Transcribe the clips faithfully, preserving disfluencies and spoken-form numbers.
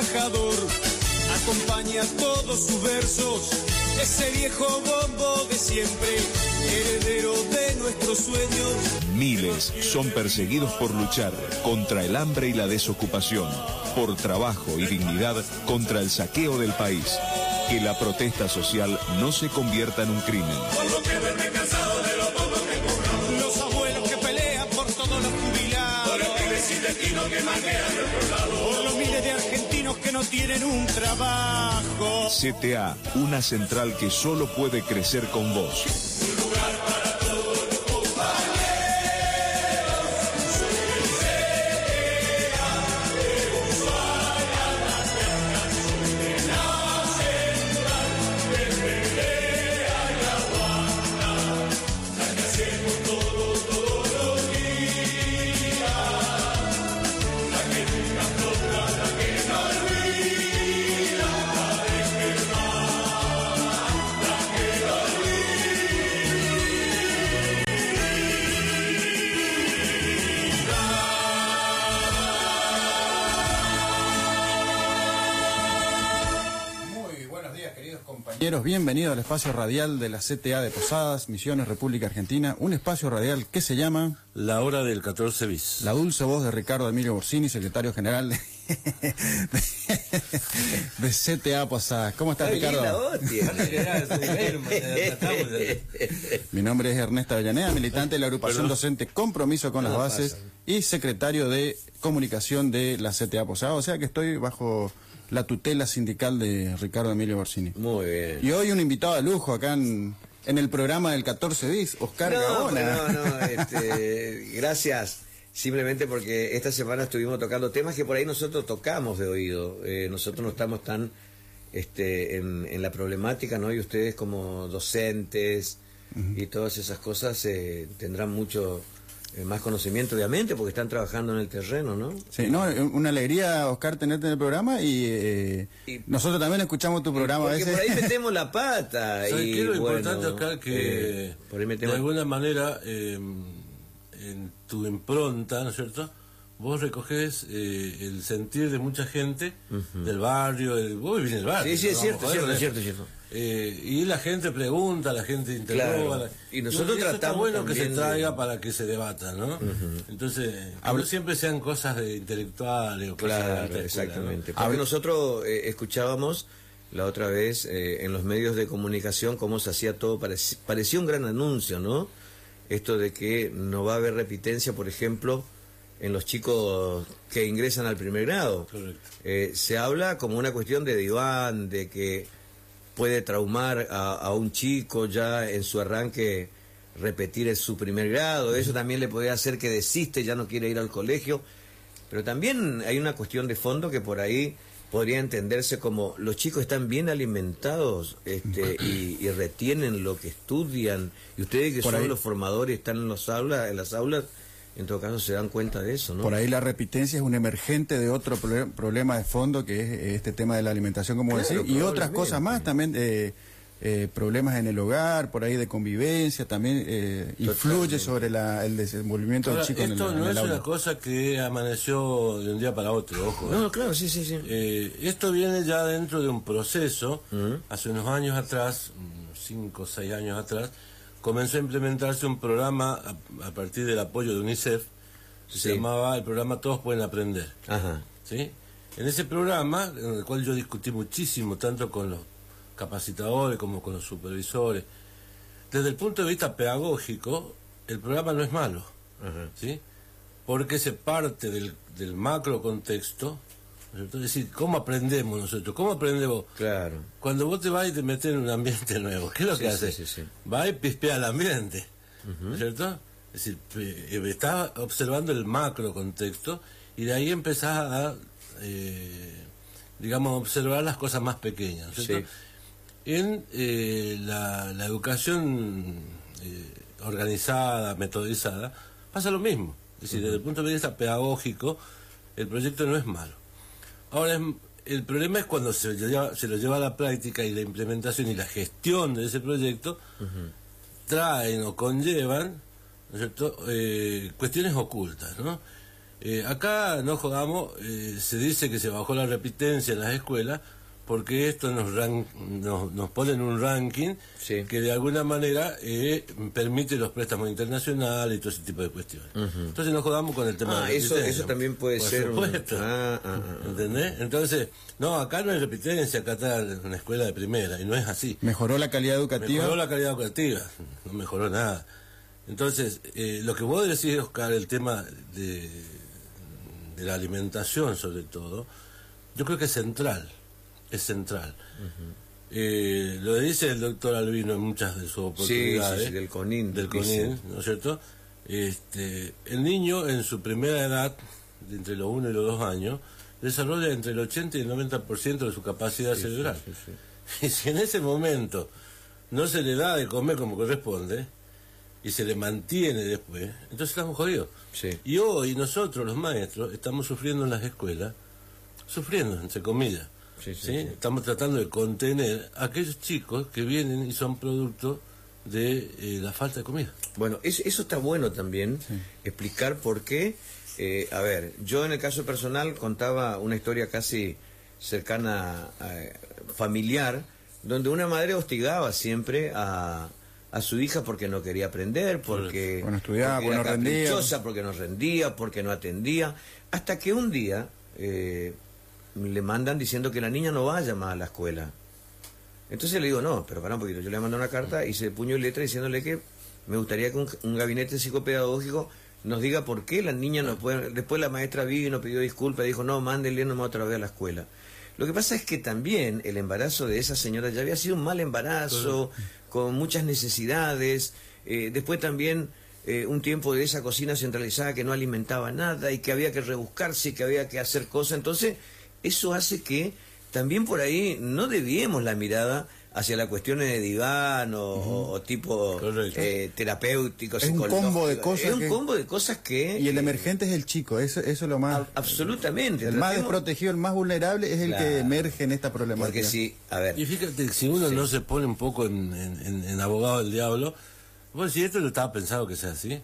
trabajador. Acompaña todos sus versos, ese viejo bombo de siempre, heredero de nuestros sueños. Miles son perseguidos por luchar contra el hambre y la desocupación, por trabajo y dignidad contra el saqueo del país. Que la protesta social no se convierta en un crimen. Por lo que duerme cansado de los bombos que cobramos. Los abuelos que pelean por todos los jubilados. Por el pibe sin destino que manquean de otro lado. Por los miles de argentinos que no tienen un trabajo. C T A, una central que solo puede crecer con vos. Un lugar para todos los compañeros. Bienvenido al espacio radial de la C T A de Posadas, Misiones, República Argentina. Un espacio radial que se llama... La Hora del catorce bis. La dulce voz de Ricardo Emilio Borsini, secretario general de, de C T A Posadas. ¿Cómo estás, Ricardo? Mi nombre es Ernesto Avellaneda, militante de la agrupación Perdón. docente Compromiso con las No Bases pasa. y secretario de comunicación de la C T A Posadas. O sea que estoy bajo la tutela sindical de Ricardo Emilio Borsini. Muy bien. Y hoy un invitado de lujo acá en, en el programa del catorce bis, Oscar No, Gaona. no, no, este, gracias. Simplemente porque esta semana estuvimos tocando temas que por ahí nosotros tocamos de oído. Eh, nosotros no estamos tan este, en, en la problemática, ¿no? Y ustedes como docentes uh-huh. y todas esas cosas eh, tendrán mucho eh, más conocimiento, obviamente, porque están trabajando en el terreno, ¿no? Sí, no, una alegría, Oscar, tenerte en el programa y, eh, y nosotros también escuchamos tu programa a porque veces. por ahí metemos la pata. ¿Sabes y qué es lo bueno, importante, Oscar? Que eh, por ahí de metemos... alguna manera eh, en tu impronta, ¿no es cierto?, vos recogés eh, el sentir de mucha gente uh-huh. del barrio, el, vos vivís en el barrio. Sí, sí, es ¿no? cierto, Vamos, cierto, joder, cierto, cierto. Eh, y la gente pregunta, la gente interroga. Claro. La... Y nosotros y eso tratamos está bueno que se también traiga de... para que se debata, ¿no? Uh-huh. Entonces, que Habl- no siempre sean cosas de intelectuales o cosas Claro, de alta escuela, exactamente. ¿no? Porque Habl- nosotros eh, escuchábamos la otra vez eh, en los medios de comunicación cómo se hacía todo, parec- parecía un gran anuncio, ¿no? Esto de que no va a haber repitencia, por ejemplo, en los chicos que ingresan al primer grado. Correcto. Eh, se habla como una cuestión de diván, de que puede traumar a, a un chico ya en su arranque repetir en su primer grado. Eso también le puede hacer que desiste, ya no quiere ir al colegio. Pero también hay una cuestión de fondo que por ahí podría entenderse como los chicos están bien alimentados este, y, y retienen lo que estudian, y ustedes que Por son ahí. los formadores, están en, los aulas, en las aulas, en todo caso se dan cuenta de eso, ¿no? Por ahí la repitencia es un emergente de otro pro- problema de fondo, que es este tema de la alimentación, como Claro, decís, y otras probablemente. cosas más también, eh, eh, problemas en el hogar, por ahí de convivencia, también eh, influye sobre la, el desenvolvimiento Ahora, del chico en el, esto en no el es aula. una cosa que amaneció de un día para otro, ojo. ¿eh? No, claro, sí, sí, sí. Eh, esto viene ya dentro de un proceso. Ujú. Hace unos años atrás, mm, cinco o seis años atrás, comenzó a implementarse un programa a, a partir del apoyo de UNICEF, que Sí. se llamaba el programa Todos Pueden Aprender. Ajá. ¿Sí? En ese programa, en el cual yo discutí muchísimo, tanto con los capacitadores como con los supervisores, desde el punto de vista pedagógico, el programa no es malo, Ajá. ¿sí? Porque se parte del, del macro contexto, ¿no es cierto? Es decir, ¿cómo aprendemos nosotros? ¿Cómo aprendemos? Claro. Cuando vos te vas y te metes en un ambiente nuevo, ¿qué es lo Sí, que sí, haces? sí, sí. Vas y pispea el ambiente, Ujú. ¿no es cierto? Es decir, pe- estás observando el macro contexto y de ahí empezás a, eh, digamos, observar las cosas más pequeñas, ¿no es cierto? Sí. En eh, la, la educación eh, organizada, metodizada, pasa lo mismo. Es decir, uh-huh. desde el punto de vista pedagógico, el proyecto no es malo. Ahora, es, el problema es cuando se, lleva, se lo lleva a la práctica y la implementación y la gestión de ese proyecto uh-huh. traen o conllevan, ¿no es cierto?, eh, cuestiones ocultas, ¿no? Eh, acá, no jodamos, eh, se dice que se bajó la repitencia en las escuelas porque esto nos, ran, nos, nos pone en un ranking sí. que de alguna manera eh, permite los préstamos internacionales y todo ese tipo de cuestiones. Uh-huh. Entonces nos jodamos con el tema ah, de la eso, repitencia. Eso también puede por ser supuesto. Un... Ah, ah, ah, ¿Entendés? Entonces, no, acá no hay repitencia, acá está una escuela de primera y no es así. ¿Mejoró la calidad educativa? Mejoró la calidad educativa, no mejoró nada. Entonces, eh, lo que vos decís, Oscar, el tema de, de la alimentación sobre todo, yo creo que es central. Es central. Uh-huh. eh, lo dice el doctor Albino en muchas de sus oportunidades. Sí, sí, sí, del CONIN. Del CONIN, ¿no es cierto? Este, el niño en su primera edad, de entre los uno y los dos años, desarrolla entre el ochenta y el noventa por ciento de su capacidad sí, cerebral. Sí, sí, sí. Y si en ese momento no se le da de comer como corresponde, y se le mantiene después, entonces estamos jodidos. Sí. Y hoy nosotros, los maestros, estamos sufriendo en las escuelas, sufriendo, entre comillas. Sí, sí, ¿sí? sí. Estamos tratando de contener a aquellos chicos que vienen y son producto de eh, la falta de comida. Bueno, eso, eso está bueno también, sí. explicar por qué. Eh, a ver, yo en el caso personal contaba una historia casi cercana, a, familiar, donde una madre hostigaba siempre a, a su hija porque no quería aprender, porque, bueno, estudiaba, porque era porque no rendía. caprichosa, porque no rendía, porque no atendía, hasta que un día... Eh, le mandan diciendo que la niña no vaya más a la escuela. Entonces le digo, no, pero pará un poquito. Yo le mando una carta, hice puño y letra diciéndole que me gustaría que un, un gabinete psicopedagógico nos diga por qué la niña no puede... Después la maestra vino, pidió disculpas, dijo, no, mándenle nomás otra vez a la escuela. Lo que pasa es que también el embarazo de esa señora ya había sido un mal embarazo, con muchas necesidades. Eh, después también... Eh, un tiempo de esa cocina centralizada que no alimentaba nada y que había que rebuscarse y que había que hacer cosas. Entonces, eso hace que también por ahí no desviemos la mirada hacia las cuestiones de diván o, uh-huh. o tipo eh, terapéutico, es un combo de cosas es un que... combo de cosas que... Y el emergente es el chico, eso, eso es lo más... A, absolutamente. El tratemos... más desprotegido, el más vulnerable es el claro. que emerge en esta problemática. Porque si, a ver... Y fíjate, si uno sí. no se pone un poco en, en, en abogado del diablo... Bueno, si esto lo estaba pensado que sea así.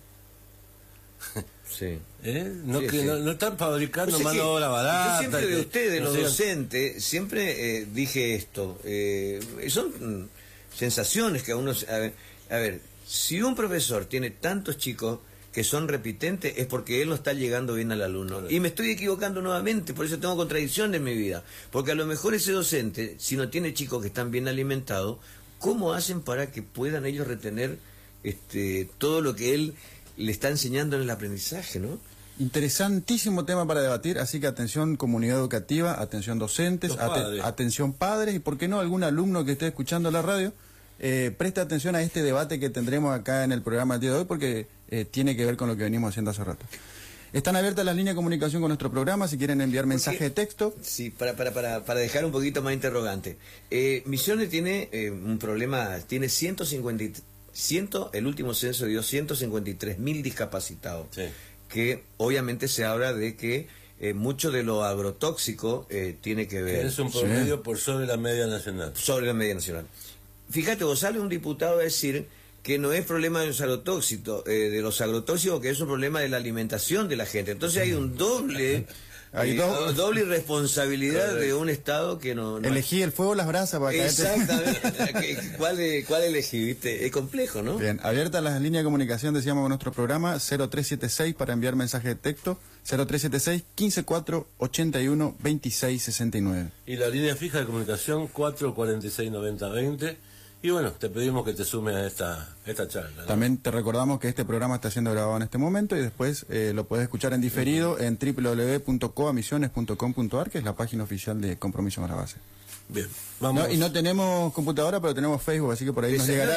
Sí. ¿Eh? No, sí, que sí. No, no están fabricando pues mano de obra barata. Yo siempre de ustedes, de no los sea... docentes, siempre eh, dije esto. Eh, son mm, sensaciones que a uno... A ver, a ver, si un profesor tiene tantos chicos que son repitentes, es porque él no está llegando bien al alumno. Claro. Y me estoy equivocando nuevamente, por eso tengo contradicción en mi vida. Porque a lo mejor ese docente, si no tiene chicos que están bien alimentados, ¿cómo hacen para que puedan ellos retener... Este, todo lo que él le está enseñando en el aprendizaje, ¿no? Interesantísimo tema para debatir, así que atención comunidad educativa, atención docentes, at atención padres y por qué no algún alumno que esté escuchando la radio, eh, preste atención a este debate que tendremos acá en el programa el día de hoy porque eh, tiene que ver con lo que venimos haciendo hace rato. Están abiertas las líneas de comunicación con nuestro programa, si quieren enviar mensaje Porque, de texto. Sí, para, para, para, para dejar un poquito más interrogante. Eh, Misiones tiene eh, un problema, tiene ciento cincuenta y tres... Ciento, el último censo dio ciento cincuenta y tres mil discapacitados, sí. que obviamente se habla de que eh, mucho de lo agrotóxico eh, tiene que ver... Que es un promedio sí. por sobre la media nacional. Sobre la media nacional. Fíjate, vos sale un diputado a decir que no es problema de los agrotóxicos, eh, de los agrotóxicos, que es un problema de la alimentación de la gente. Entonces hay un doble... Hay do... doble irresponsabilidad Correcto. de un Estado que no... no... Elegí el fuego o las brasas para caerte. Exactamente. ¿Cuál, ¿Cuál elegí? ¿Viste? Es complejo, ¿no? Bien, abiertas las líneas de comunicación, decíamos con nuestro programa, cero tres siete seis para enviar mensaje de texto, cero tres siete seis, quince cuatro, ochenta y uno, veintiséis sesenta y nueve. Y la línea fija de comunicación, cuatro cuarenta y seis, noventa veinte. Y bueno, te pedimos que te sumes a esta, esta charla, ¿no? También te recordamos que este programa está siendo grabado en este momento y después eh, lo puedes escuchar en diferido en doble u doble u doble u punto coamisiones punto com punto ar, que es la página oficial de Compromiso con la Base. Bien, vamos. No, y no tenemos computadora, pero tenemos Facebook, así que por ahí nos llegará.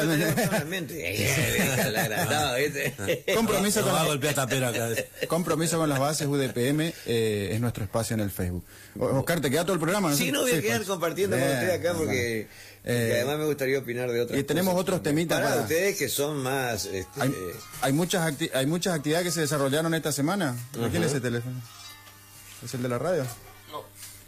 Compromiso con la... Compromiso con las Bases, U D P M, eh, es nuestro espacio en el Facebook. Oscar, ¿te queda todo el programa? Sí, no voy a quedar compartiendo con usted acá porque... Eh, además me gustaría opinar de otras y tenemos cosas otros temitas para, para ustedes que son más este, hay, hay muchas hay muchas actividades que se desarrollaron esta semana. ¿A uh-huh. quién es ese teléfono? ¿Es el de la radio? No.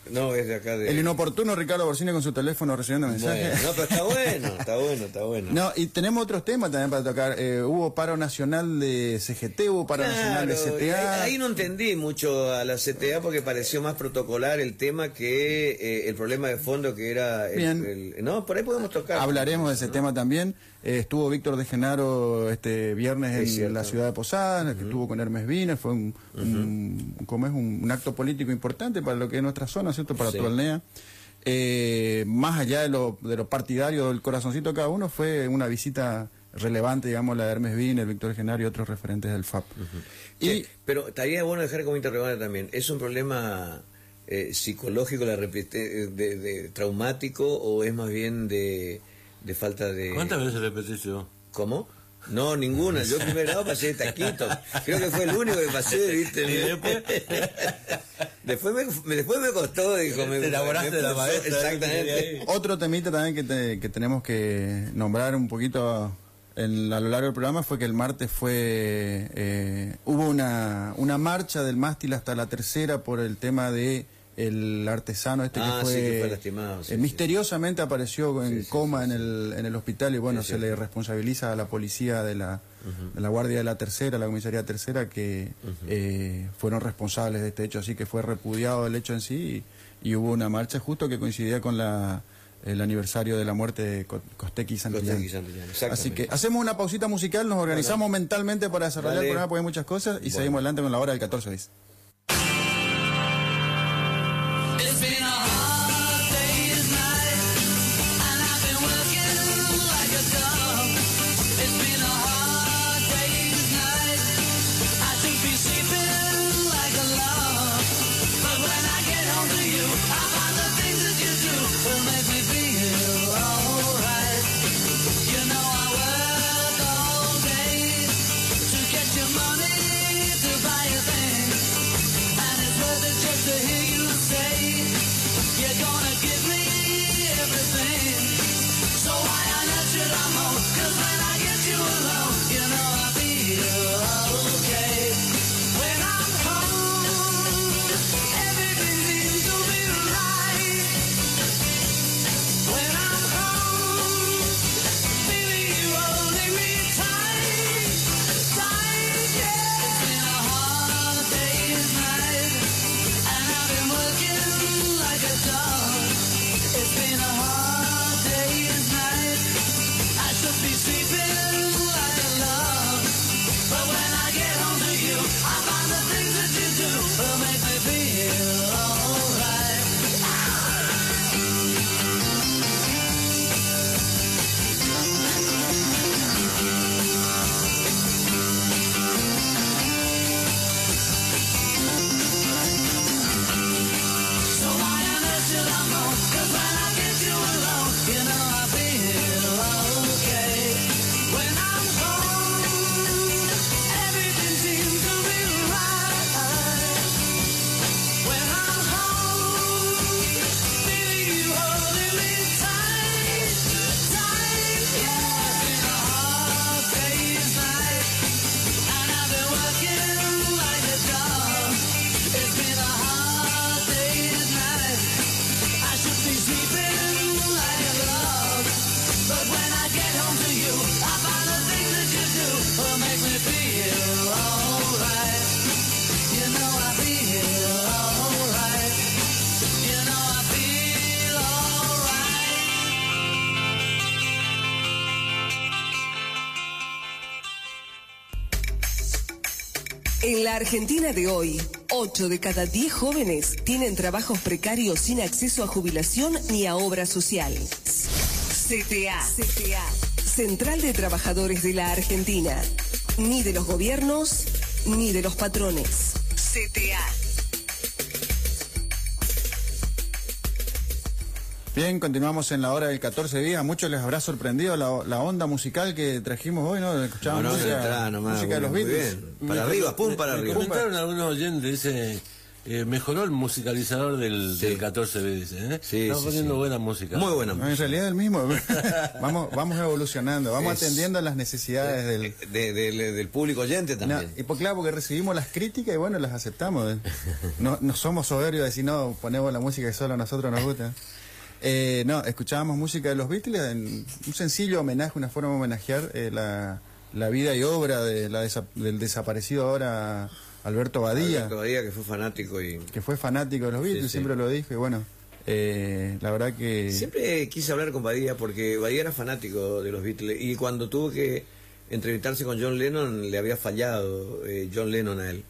No, es de acá de... El inoportuno Ricardo Borsini con su teléfono recibiendo mensajes. Bueno, no, pero está bueno, está bueno, está bueno. No, y tenemos otros temas también para tocar. Eh, hubo paro nacional de C G T, hubo paro Claro, nacional de C T A. Ahí, ahí no entendí mucho a la C T A porque pareció más protocolar el tema que eh, el problema de fondo que era... El, Bien. el- no, por ahí podemos tocar. Hablaremos de ese tema también. Eh, estuvo Víctor de Genaro este viernes Es en cierto. la ciudad de Posadas, que estuvo con Hermes Viner, fue un, un, como es un, un acto político importante para lo que es nuestra zona, ¿cierto? Para Sí. Tualnea. Eh, más allá de lo, de lo partidario del corazoncito de cada uno, fue una visita relevante, digamos, la de Hermes Viner, Víctor de Genaro y otros referentes del F A P. Y Sí, pero estaría bueno dejar como interrogante también, ¿es un problema eh, psicológico, la repite- de, de- traumático o es más bien de, de falta de... ¿Cuántas veces repetís yo? ¿Cómo? No, ninguna. Yo en primer grado pasé de taquito. Creo que fue el único que pasé, ¿viste? ¿Y después? después, me, después me costó, dijo. Me, Te enamoraste me de la forzó, maestra, Exactamente. otro temita también que, te- que tenemos que nombrar un poquito en- a lo largo del programa fue que el martes fue eh, hubo una, una marcha del mástil hasta la tercera por el tema de el artesano este Ah, que fue, sí, que fue lastimado, sí, eh, sí. misteriosamente apareció en Sí, sí, coma sí, en sí. el en el hospital y bueno, Sí, se sí. le responsabiliza a la policía de la, de la guardia de la tercera, la comisaría tercera, que eh, fueron responsables de este hecho, así que fue repudiado el hecho en sí y, y hubo una marcha justo que coincidía con la el aniversario de la muerte de Co- Costequi y Santillán. Costequi y Santillán, exactamente. Así que hacemos una pausita musical, nos organizamos mentalmente para desarrollar Dale. el programa porque hay muchas cosas y Bueno. seguimos adelante con la hora del catorce bis. It's been a hard day's night, and I've been working like a dog. It's been a hard day's night. I should be sleeping like a log, but when I get home to you, I find the things that you do will make me feel alright. You know I work all day to get your money to buy a thing, and it's worth it just to hear you say you're gonna give me everything. So why on earth should I moan? 'Cause when I get you alone, you know I feel okay. When I'm home, everything seems to be right. When I'm home, feeling you holding me tight, tight, yeah. It's been a hard day's night, and I've been working like a dog. It's been a hard day's night. I should be sleeping like a log, but when I get home to you, I find the things that you do will make me feel alright. So why on earth should I moan? 'Cause when I get you alone, you know I feel okay. When I'm home, everything seems to be right. When I'm home, feeling you holding me tight, tight, yeah. It's been a hard day's night, and I've been working like a dog. It's been a hard day's night. I should be sleeping like a log, but when I get home to you, I find the things that you do will make me feel alright. You know I feel alright. You know I feel alright. En la Argentina de hoy, ocho de cada diez jóvenes tienen trabajos precarios sin acceso a jubilación ni a obra social. C T A. C T A. Central de Trabajadores de la Argentina. Ni de los gobiernos, ni de los patrones. C T A. Bien, continuamos en la hora del catorce días. A muchos les habrá sorprendido la, la onda musical que trajimos hoy, ¿no? Escuchábamos No, no, música, entrada nomás, música de los muy Beatles. bien. Para arriba, pum, para me arriba. comentaron algunos oyentes, dice, Eh, mejoró el musicalizador del, sí. del catorce B, dice, ¿eh? Sí, Estamos sí, poniendo sí. buena música. Muy buena música. No, en realidad es el mismo. vamos vamos evolucionando, vamos es, atendiendo a las necesidades de, del... De, de, de, del público oyente también. No, y pues claro, porque recibimos las críticas y bueno, las aceptamos. No, no somos soberbios de decir, no, ponemos la música que solo a nosotros nos gusta. Eh, no, escuchábamos música de los Beatles, en un sencillo homenaje, una forma de homenajear eh, la, la vida y obra de la desa del desaparecido ahora Alberto Badía. Alberto Badía, que fue fanático y... Que fue fanático de los Beatles, sí, sí. siempre lo dijo, y bueno, eh, la verdad que... Siempre quise hablar con Badía, porque Badía era fanático de los Beatles, y cuando tuvo que entrevistarse con John Lennon, le había fallado eh, John Lennon a él.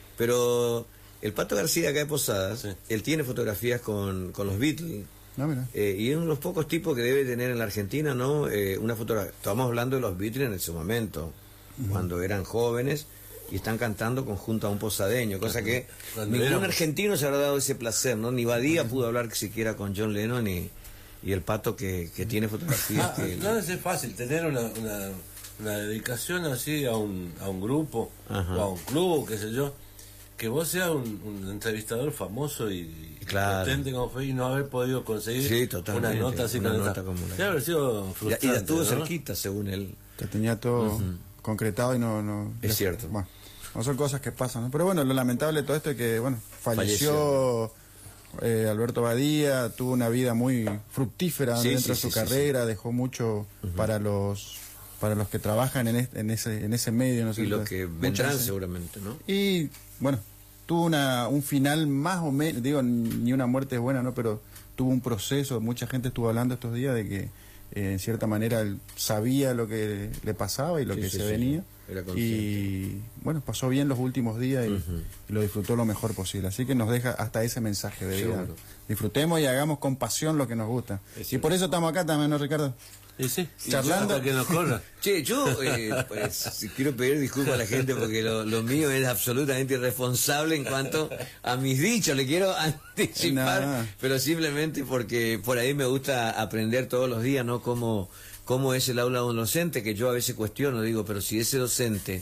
Pero el Pato García, acá de Posadas, sí. él tiene fotografías con, con los Beatles. No, mira. Eh, y es uno de los pocos tipos que debe tener en la Argentina, ¿no? Eh, una fotografía. Estamos hablando de los Beatles en ese momento, uh-huh. cuando eran jóvenes y están cantando conjunto a un posadeño, cosa que cuando ningún era... argentino se habrá dado ese placer, ¿no? Ni Badía uh-huh. pudo hablar siquiera con John Lennon y, y el Pato que, que tiene fotografías. Ah, que... no es fácil tener una, una, una dedicación así a un, a un grupo uh-huh. o a un club, qué sé yo. Que vos seas un, un entrevistador famoso y claro. potente como fue y no haber podido conseguir sí, una nota así una con nota esta. como la... Debe haber sido frustrante. Y la estuvo ¿no? cerquita, según él. Que tenía todo uh-huh. concretado y no... no es les... cierto. Bueno, no son cosas que pasan, ¿no? Pero bueno, lo lamentable de todo esto es que, bueno, falleció, falleció. Eh, Alberto Badía, tuvo una vida muy fructífera sí, dentro sí, de su sí, carrera, sí, sí. dejó mucho uh-huh. para los... para los que trabajan en, este, en ese en ese medio, ¿no sé. Y los que vendrán Muchas, seguramente, ¿no? Y bueno, tuvo una un final más o menos, digo, ni una muerte es buena, ¿no? Pero tuvo un proceso, mucha gente estuvo hablando estos días de que eh, en cierta manera él sabía lo que le pasaba y lo sí, que sí, se sí, venía. Era y bueno, pasó bien los últimos días y, uh-huh. y lo disfrutó lo mejor posible. Así que nos deja hasta ese mensaje de vida. Seguro. Disfrutemos y hagamos con pasión lo que nos gusta. Es y por eso estamos acá también, ¿no, Ricardo? Sí, sí. Charlando. Que nos corra. Che, yo eh, pues, quiero pedir disculpas a la gente porque lo, lo mío es absolutamente irresponsable en cuanto a mis dichos. Le quiero anticipar, no. pero simplemente porque por ahí me gusta aprender todos los días, ¿no? Cómo, cómo es el aula de un docente, que yo a veces cuestiono, digo, pero si ese docente,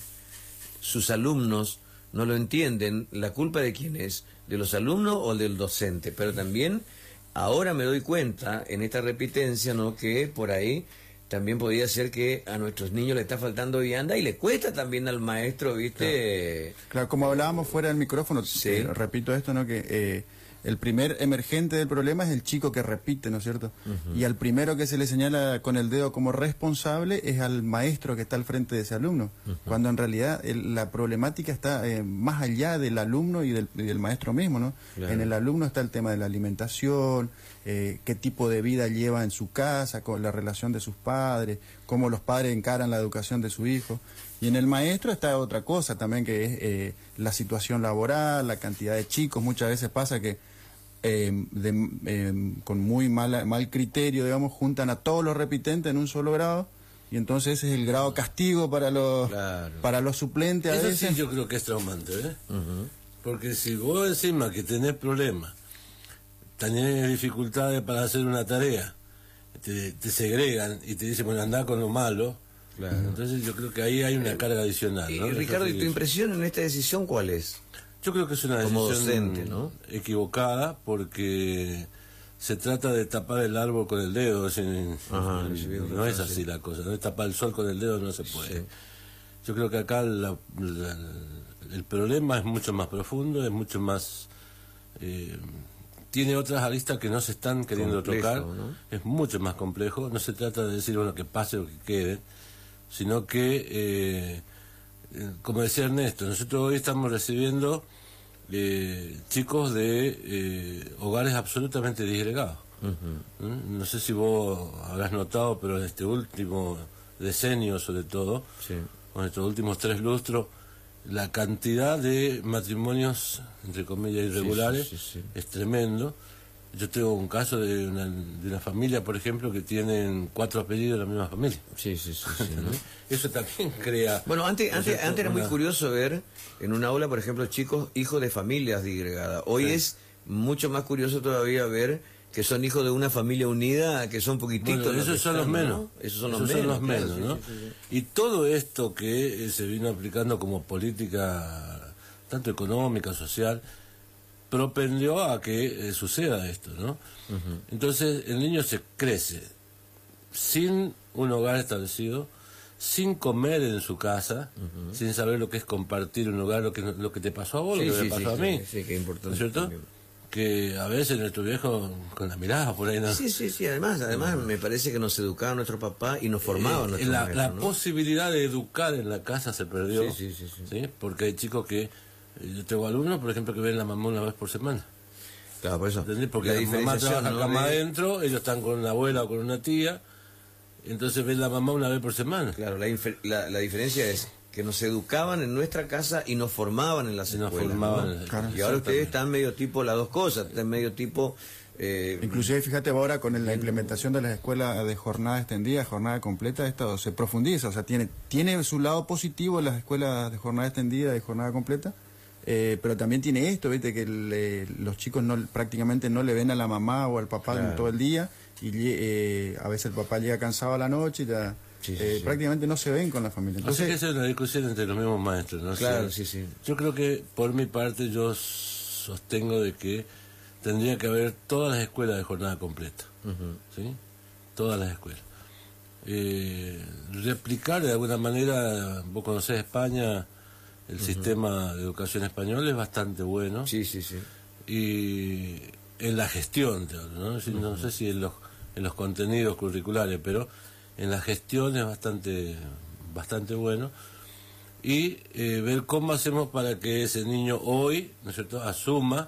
sus alumnos no lo entienden, ¿la culpa de quién es? ¿De los alumnos o del docente? Pero también... Ahora me doy cuenta, en esta repitencia, ¿no? Que por ahí también podría ser que a nuestros niños le está faltando vianda y le cuesta también al maestro, ¿viste? Claro, claro como hablábamos fuera del micrófono, sí. eh, repito esto, ¿no? Que eh, el primer emergente del problema es el chico que repite, ¿no es cierto? Uh-huh. Y al primero que se le señala con el dedo como responsable es al maestro que está al frente de ese alumno, uh-huh. cuando en realidad el, la problemática está eh, más allá del alumno y del, y del maestro mismo, ¿no? Claro. En el alumno está el tema de la alimentación, eh, qué tipo de vida lleva en su casa, con la relación de sus padres, cómo los padres encaran la educación de su hijo. Y en el maestro está otra cosa también, que es eh, la situación laboral, la cantidad de chicos. Muchas veces pasa que Eh, de, eh, con muy mal, mal criterio, digamos, juntan a todos los repitentes en un solo grado y entonces ese es el grado castigo para los claro. para los suplentes. Eso a veces. Sí, yo creo que es traumante, ¿eh? Uh-huh. Porque si vos encima que tenés problemas, tenés dificultades para hacer una tarea, te, te segregan y te dicen, bueno, andá con lo malo, claro. entonces yo creo que ahí hay una eh, carga adicional, ¿no? Y, Ricardo, ¿y tu impresión en esta decisión cuál es? Yo creo que es una Como decisión docente, ¿no? equivocada porque se trata de tapar el árbol con el dedo. Es en, Ajá, en, no es así sí. la cosa, no es tapar el sol con el dedo, no se puede. Sí. Yo creo que acá la, la, el problema es mucho más profundo, es mucho más... Eh, tiene otras aristas que no se están queriendo complejo, tocar, ¿no? Es mucho más complejo. No se trata de decir, bueno, que pase o que quede, sino que... Eh, como decía Ernesto, nosotros hoy estamos recibiendo eh, chicos de eh, hogares absolutamente disgregados. Uh-huh. ¿Eh? No sé si vos habrás notado, pero en este último decenio, sobre todo, sí. en estos últimos tres lustros, la cantidad de matrimonios, entre comillas, irregulares sí, sí, sí, sí. es tremendo. Yo tengo un caso de una, de una familia, por ejemplo, que tienen cuatro apellidos de la misma familia. Sí, sí, sí. sí ¿no? Eso también crea... Bueno, antes antes, antes era muy curioso ver en una aula, por ejemplo, chicos, hijos de familias disgregadas. Hoy sí. es mucho más curioso todavía ver que son hijos de una familia unida, que son poquititos. Bueno, esos son los menos. ¿no? Esos son los esos menos, son los menos, claro, ¿no? Sí, sí, sí. Y todo esto que eh, se vino aplicando como política, tanto económica, social... propendió a que eh, suceda esto, ¿no? Uh-huh. Entonces el niño se crece sin un hogar establecido, sin comer en su casa, uh-huh. sin saber lo que es compartir un hogar, lo que lo que te pasó a vos, sí, lo que sí, me pasó sí, a mí. Sí, sí, qué importante. ¿No es cierto? También. Que a veces nuestro viejo con la mirada por ahí no. Sí, sí, sí, además, además me parece que nos educaba nuestro papá y nos formaba eh, nuestro la, maestro, la ¿no? posibilidad de educar en la casa se perdió. Sí, sí, sí, sí. ¿Sí? Porque hay chicos que, yo tengo alumnos, por ejemplo, que ven a la mamá una vez por semana. Claro, por eso. ¿Entendés? Porque la, la mamá trabaja ¿no? cama de... adentro, ellos están con la abuela o con una tía, entonces ven a la mamá una vez por semana. Claro, la, la, la diferencia es que nos educaban en nuestra casa y nos formaban en las y escuelas. Nos formaban ¿no? en las claro, y ahora ustedes están medio tipo las dos cosas, están medio tipo... Eh, Inclusive, fíjate ahora con el, la implementación de las escuelas de jornada extendida, jornada completa, esto se profundiza, o sea, tiene tiene su lado positivo las escuelas de jornada extendida y jornada completa, eh, pero también tiene esto, viste, que el, eh, los chicos no prácticamente no le ven a la mamá o al papá claro. todo el día, y eh, a veces el papá llega cansado a la noche y ya... Sí, sí, eh, sí. prácticamente no se ven con la familia. Entonces, Así que esa es una discusión entre los mismos maestros, ¿no? Claro, o sea, sí, sí. Yo creo que, por mi parte, yo sostengo de que tendría que haber todas las escuelas de jornada completa, uh-huh. ¿sí? Todas las escuelas. Eh, replicar de alguna manera, vos conocés España, el uh-huh. sistema de educación español es bastante bueno. Sí, sí, sí. Y en la gestión, ¿no? Uh-huh. No sé si en los, en los contenidos curriculares, pero... en la gestión es bastante bastante bueno y eh, ver cómo hacemos para que ese niño hoy, ¿no es cierto?, asuma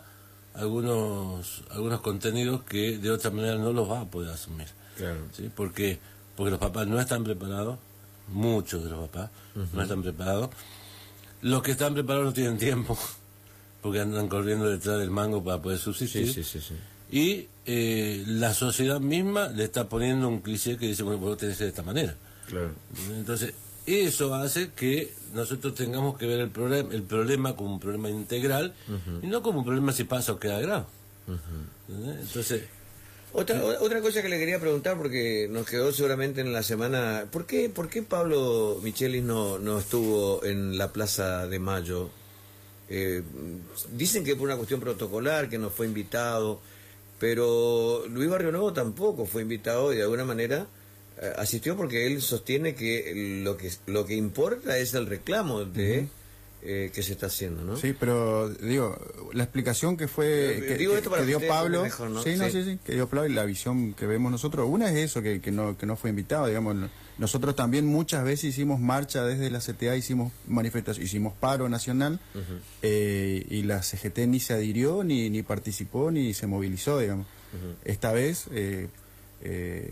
algunos algunos contenidos que de otra manera no los va a poder asumir. Claro. ¿Sí? Porque porque los papás no están preparados, muchos de los papás uh-huh. no están preparados. Los que están preparados no tienen tiempo porque andan corriendo detrás del mango para poder subsistir. Sí, sí, sí, sí. Y eh, la sociedad misma le está poniendo un cliché que dice, bueno, vos tenés que ser de esta manera. Claro. Entonces, eso hace que nosotros tengamos que ver el problema el problema como un problema integral uh-huh. y no como un problema si pasa o queda grave. Uh-huh. Entonces... Otra, ¿sí? otra cosa que le quería preguntar, porque nos quedó seguramente en la semana... ¿Por qué, por qué Pablo Michelis no, no estuvo en la Plaza de Mayo? Eh, dicen que por una cuestión protocolar, que no fue invitado... Pero Luis Barrio Nuevo tampoco fue invitado y de alguna manera eh, asistió porque él sostiene que lo que lo que importa es el reclamo de uh-huh. eh, que se está haciendo, ¿no? Sí, pero digo, la explicación que fue que, digo esto para que dio Pablo, mejor, ¿no? Sí, no, sí. sí, sí, que dio Pablo y la visión que vemos nosotros, una es eso, que, que no que no fue invitado, digamos. Nosotros también muchas veces hicimos marcha desde la C T A, hicimos manifestación, hicimos paro nacional uh-huh. eh, y la C G T ni se adhirió, ni ni participó, ni se movilizó, digamos. Uh-huh. Esta vez eh, eh,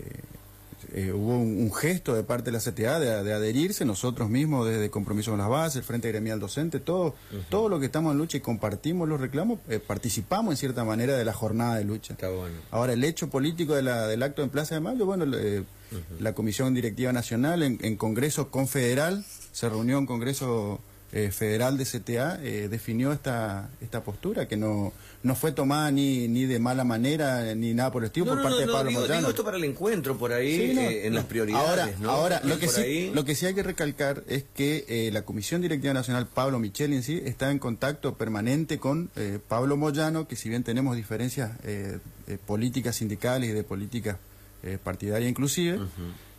eh, hubo un, un gesto de parte de la C T A de, de adherirse, nosotros mismos desde Compromiso con las Bases, el Frente Gremial Docente, todo, uh-huh. todo lo que estamos en lucha y compartimos los reclamos, eh, participamos en cierta manera de la jornada de lucha. Está bueno. Ahora, el hecho político de la, del acto en Plaza de Mayo, bueno, eh, uh-huh. la Comisión Directiva Nacional en, en Congreso Confederal, se reunió en Congreso eh, Federal de C T A, eh, definió esta esta postura que no no fue tomada ni ni de mala manera ni nada por el estilo no, por no, parte no, de Pablo digo, Moyano. Digo esto para el encuentro por ahí sí, no, eh, en no. las prioridades. Ahora, ¿no? ahora lo que sí ahí... lo que sí hay que recalcar es que eh, la Comisión Directiva Nacional Pablo Michelis en sí está en contacto permanente con eh, Pablo Moyano, que si bien tenemos diferencias eh, eh, políticas sindicales y de políticas eh, partidarias inclusive, uh-huh.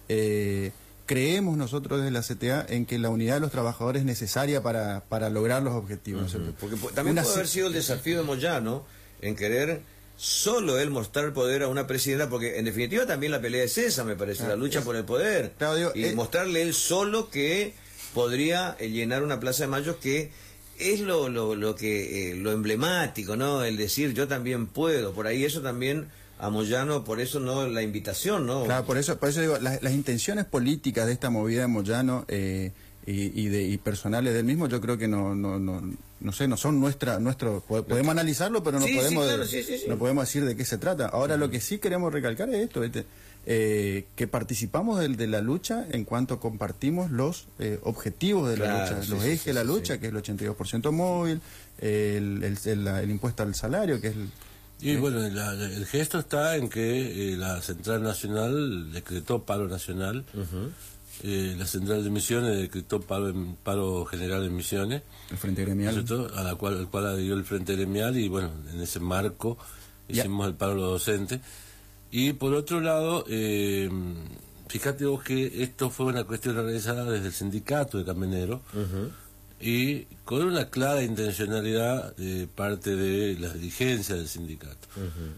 eh, creemos nosotros desde la C T A en que la unidad de los trabajadores es necesaria para, para lograr los objetivos. Uh-huh. Porque también Una puede haber sido el desafío de Moyano en querer solo él mostrar poder a una presidenta, porque en definitiva también la pelea es esa, me parece, ah, la lucha es, por el poder. Claro, digo, y eh, mostrarle él solo que podría eh, llenar una Plaza de Mayo, que es lo, lo, lo, que, eh, lo emblemático, ¿no? El decir yo también puedo, por ahí eso también... a Moyano, por eso no la invitación, ¿no? Claro, por eso, por eso digo, las, las intenciones políticas de esta movida de Moyano eh, y, y, de, y personales del mismo, yo creo que no, no, no, no sé, no son nuestra, nuestro, podemos analizarlo, pero no sí, podemos, sí, claro, sí, sí, sí. no podemos decir de qué se trata. Ahora, uh-huh. lo que sí queremos recalcar es esto, ¿viste? Eh, que participamos de, de la lucha en cuanto compartimos los eh, objetivos de claro, la lucha, sí, los sí, ejes sí, de la sí, lucha, sí. que es el ochenta y dos por ciento móvil, el, el, el, el impuesto al salario, que es el... Y sí. bueno, la, el gesto está en que eh, la Central Nacional decretó paro nacional uh-huh. eh, la central de Misiones decretó paro, en, paro general en Misiones. El Frente Gremial. ¿No? A la cual, al cual adhirió el Frente Gremial y bueno, en ese marco hicimos yeah. el paro de los docentes. Y por otro lado, eh, fíjate vos que esto fue una cuestión organizada desde el sindicato de camioneros uh-huh. y con una clara intencionalidad de parte de la dirigencia del sindicato. Uh-huh.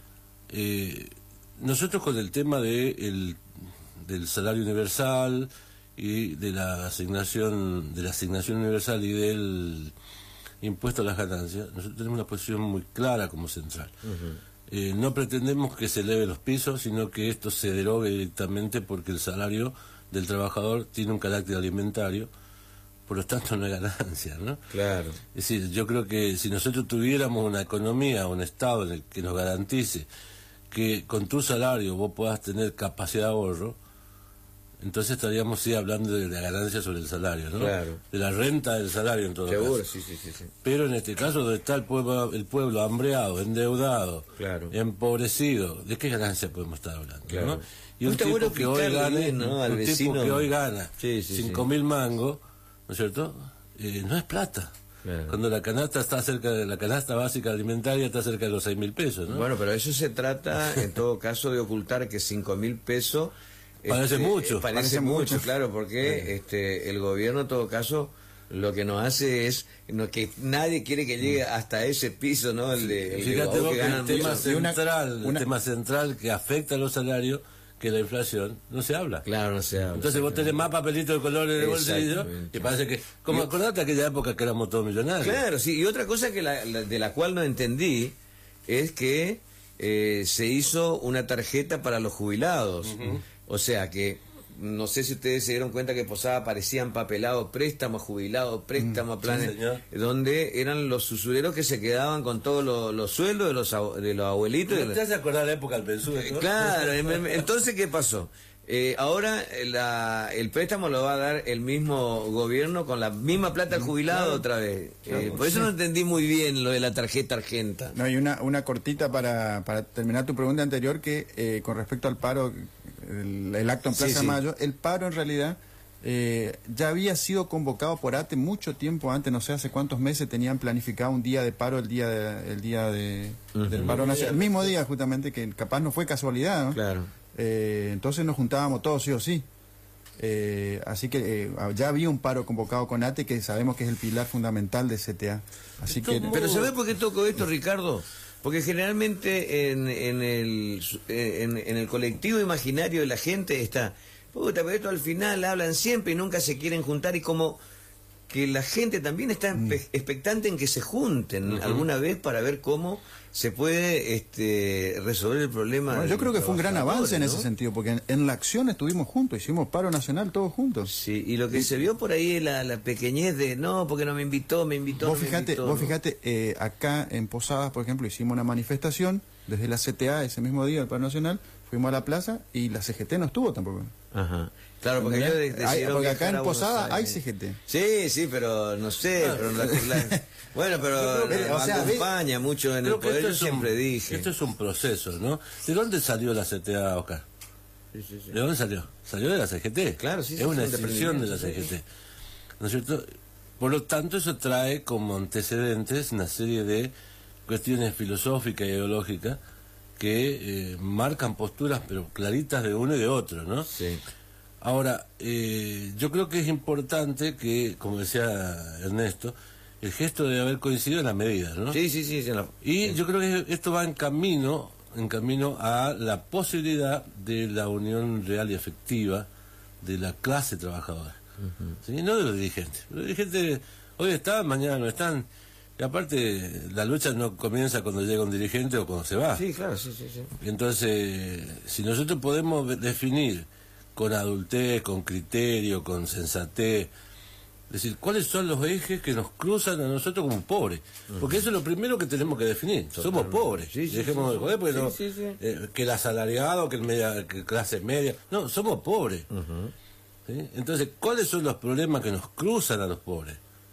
eh, nosotros con el tema de el, del salario universal y de la asignación de la asignación universal y del impuesto a las ganancias, nosotros tenemos una posición muy clara como central. Uh-huh. Eh, no pretendemos que se eleve los pisos, sino que esto se derogue directamente porque el salario del trabajador tiene un carácter alimentario, por lo tanto no hay ganancia, ¿no? Claro. Es decir, yo creo que si nosotros tuviéramos una economía, un Estado en el que nos garantice que con tu salario vos puedas tener capacidad de ahorro, entonces estaríamos sí hablando de la ganancia sobre el salario, ¿no? Claro. De la renta del salario en todo Seguro, caso. sí, sí, sí, sí. Pero en este caso donde está el pueblo, el pueblo hambreado, endeudado, claro. empobrecido, ¿de qué ganancia podemos estar hablando? Claro. ¿no? Y un tipo bueno que hoy gane, bien, ¿no? Al un vecino. tipo que hoy gana sí, sí, cinco sí. mil mangos, ¿no es cierto? Eh, no es plata. Claro. Cuando la canasta está cerca de la canasta básica alimentaria está cerca de los seis mil pesos, ¿no? Bueno, pero eso se trata en todo caso de ocultar que cinco mil pesos parece este, mucho. Parece, parece mucho, mucho, claro, porque sí. este el gobierno en todo caso lo que nos hace es no, que nadie quiere que llegue hasta ese piso, ¿no? El de, el Fíjate de, vos que el tema mucho. central, una... el tema central que afecta a los salarios, que la inflación, no se habla. Claro, no se habla. Entonces vos tenés más papelitos de colores en el bolsillo y parece que, como acordate aquella época que éramos todos millonarios. Claro, sí, y otra cosa que la, la, de la cual no entendí es que eh, se hizo una tarjeta para los jubilados. Uh-huh. O sea que no sé si ustedes se dieron cuenta que Posada aparecían papelados, préstamos jubilados, préstamos, mm, planes, sí, donde eran los usureros que se quedaban con todos los, los sueldos de los, de los abuelitos. ¿No te hace acordar la época del Pensúa, ¿no? Claro, entonces ¿qué pasó? Eh, ahora la, el préstamo lo va a dar el mismo gobierno con la misma plata al jubilado, claro, otra vez. Claro, eh, por eso sí. No entendí muy bien lo de la tarjeta argenta. No, hay una, una cortita para, para terminar tu pregunta anterior, que eh, con respecto al paro, el, el acto en Plaza sí, sí. Mayo, el paro en realidad eh, ya había sido convocado por A T E mucho tiempo antes, no sé hace cuántos meses tenían planificado un día de paro, el día de, el día de, uh-huh. del paro nacional, el mismo día justamente, que capaz no fue casualidad, ¿no? Claro. Eh, entonces nos juntábamos todos sí o sí. Eh, así que eh, ya había un paro convocado con A T E, que sabemos que es el pilar fundamental de C T A. Así que, pero ¿sabés por qué toco esto, Ricardo? Porque generalmente en, en, el, en, en el colectivo imaginario de la gente está, puta, pero esto al final hablan siempre y nunca se quieren juntar, y como que la gente también está mm. expectante en que se junten uh-huh. alguna vez para ver cómo se puede este, resolver el problema. Bueno, yo creo que fue un gran avance en ¿no? ese sentido, porque en, en la acción estuvimos juntos, hicimos paro nacional todos juntos. Sí, y lo que y, se vio por ahí es la, la pequeñez de, no, porque no me invitó, me invitó, vos no fijate, me invitó. Vos ¿no? fíjate, eh, acá en Posadas, por ejemplo, hicimos una manifestación desde la C T A ese mismo día, el paro nacional, fuimos a la plaza y la C G T no estuvo tampoco. Ajá. Claro, porque, yo de, hay, porque acá en Posada hay C G T. Sí, sí, pero no sé. Ah, pero la, la, bueno, pero pero, o sea, acompaña ve, mucho en el poder, yo siempre un, dije. Esto es un proceso, ¿no? ¿De dónde salió la C T A, Oscar? Sí, sí, sí. ¿De dónde salió? Salió de la C G T. Claro, sí, es sí, una sí, decisión de la C G T. ¿No es cierto? Por lo tanto, eso trae como antecedentes una serie de cuestiones filosóficas e ideológicas que eh, marcan posturas, pero claritas de uno y de otro, ¿no? Sí. Ahora, eh, yo creo que es importante que, como decía Ernesto, el gesto debe haber coincidido en las medidas, ¿no? Sí, sí, sí. sí la... Y sí. yo creo que esto va en camino, en camino a la posibilidad de la unión real y efectiva de la clase trabajadora, uh-huh. ¿sí? No de los dirigentes. Los dirigentes hoy están, mañana no están. Y aparte, la lucha no comienza cuando llega un dirigente o cuando se va. Sí, claro, sí, sí, sí. Entonces, si nosotros podemos definir con adultez, con criterio, con sensatez, es decir, cuáles son los ejes que nos cruzan a nosotros como pobres, porque eso es lo primero que tenemos que definir. Totalmente. Somos pobres, sí, sí, dejemos sí, de joder, porque sí, no, sí, sí. Eh, que el asalariado, que el media, que clase media, no, somos pobres. Uh-huh. ¿Sí? Entonces, ¿cuáles son los problemas que nos cruzan a los pobres?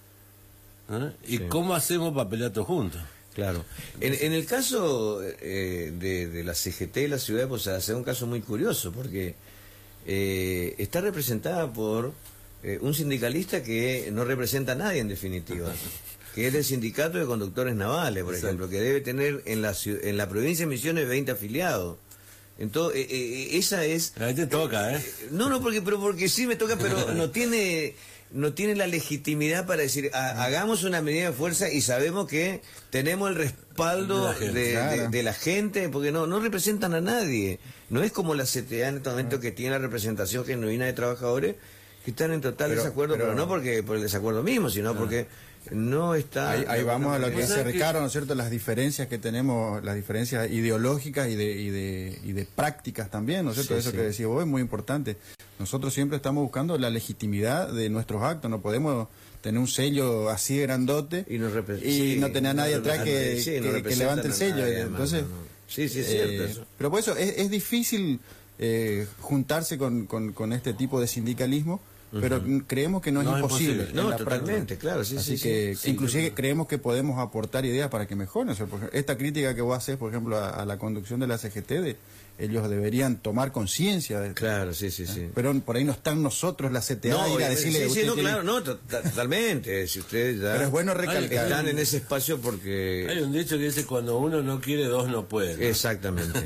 ¿Eh? ¿Y sí. cómo hacemos para pelear todos juntos? Claro. En, en el caso eh, de, de la C G T y la ciudad de Posadas, es un caso muy curioso, porque eh, está representada por eh, un sindicalista que no representa a nadie en definitiva, que es el sindicato de conductores navales, por Exacto. ejemplo, que debe tener en la, en la provincia de Misiones veinte afiliados. Entonces, eh, eh, esa es... Ahí te toca, ¿eh? No, no, porque, pero porque sí me toca, pero no tiene... no tiene la legitimidad para decir, ha, hagamos una medida de fuerza y sabemos que tenemos el respaldo de la gente, de, claro. de, de la gente porque no, no representan a nadie. No es como la C T A en este momento que tiene la representación genuina de trabajadores que están en total pero, desacuerdo, pero, pero no porque por el desacuerdo mismo, sino claro. porque no está... Ahí, ahí vamos a lo que dice Ricardo, ¿no es cierto? Las diferencias que tenemos, las diferencias ideológicas y de, y de, y de prácticas también, ¿no es cierto? Sí, Eso sí. que decía vos es muy importante. Nosotros siempre estamos buscando la legitimidad de nuestros actos, no podemos tener un sello así grandote y no, y sí, no tener a nadie no, atrás que, sí, no que, que levante el sello. Nadie, Entonces, no, no. Sí, sí, es cierto eh, eso. Pero por eso es, es difícil eh, juntarse con, con, con este tipo de sindicalismo, pero uh-huh. creemos que no, no es imposible. imposible. No, totalmente, claro. Sí, Así sí, que sí, inclusive sí, creemos que podemos aportar ideas para que mejoren. O sea, esta crítica que vos haces, por ejemplo, a, a la conducción de la C G T, de, ellos deberían tomar conciencia de esto. Claro, sí, sí, sí. Pero por ahí no están nosotros, la C T A, no, ir a decirle... Sí, sí, no, tiene... claro, no, totalmente. Si ustedes ya... Pero es bueno recalcar. Están en ese espacio porque... Hay un dicho que dice, cuando uno no quiere, dos no pueden, ¿no? Exactamente.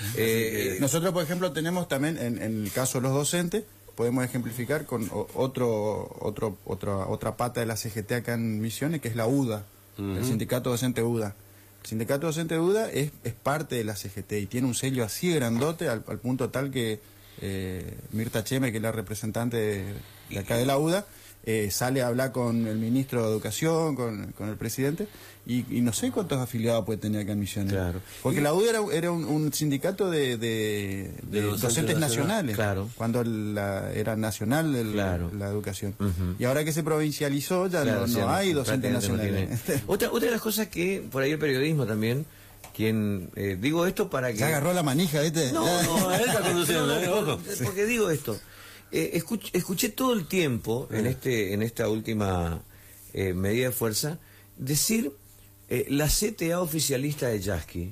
eh, Nosotros, por ejemplo, tenemos también, en, en el caso de los docentes, podemos ejemplificar con otro, otro, otra, otra pata de la C G T acá en Misiones, que es la U D A, uh-huh. el Sindicato Docente U D A. El Sindicato Docente U D A es, es parte de la C G T y tiene un sello así grandote al, al punto tal que eh, Mirta Cheme, que es la representante de, de acá de la U D A, eh, sale a hablar con el ministro de Educación, con, con el presidente, y, y no sé cuántos afiliados puede tener acá en Misiones. Claro. Porque y, la U D A era, era un, un sindicato de, de, de, de docentes, docentes nacionales, claro. cuando la, era nacional el, claro. la educación. Uh-huh. Y ahora que se provincializó ya claro, no, sí, no hay docentes no nacionales. Tiene... otra, otra de las cosas que por ahí el periodismo también... Quien, eh, digo esto para que... Se agarró la manija, ¿viste? No, no, él está conduciendo, no, ¿eh? Ojo. Porque digo esto. Eh, escuch, escuché todo el tiempo, en este en esta última eh, medida de fuerza, decir eh, la C T A oficialista de Yasky.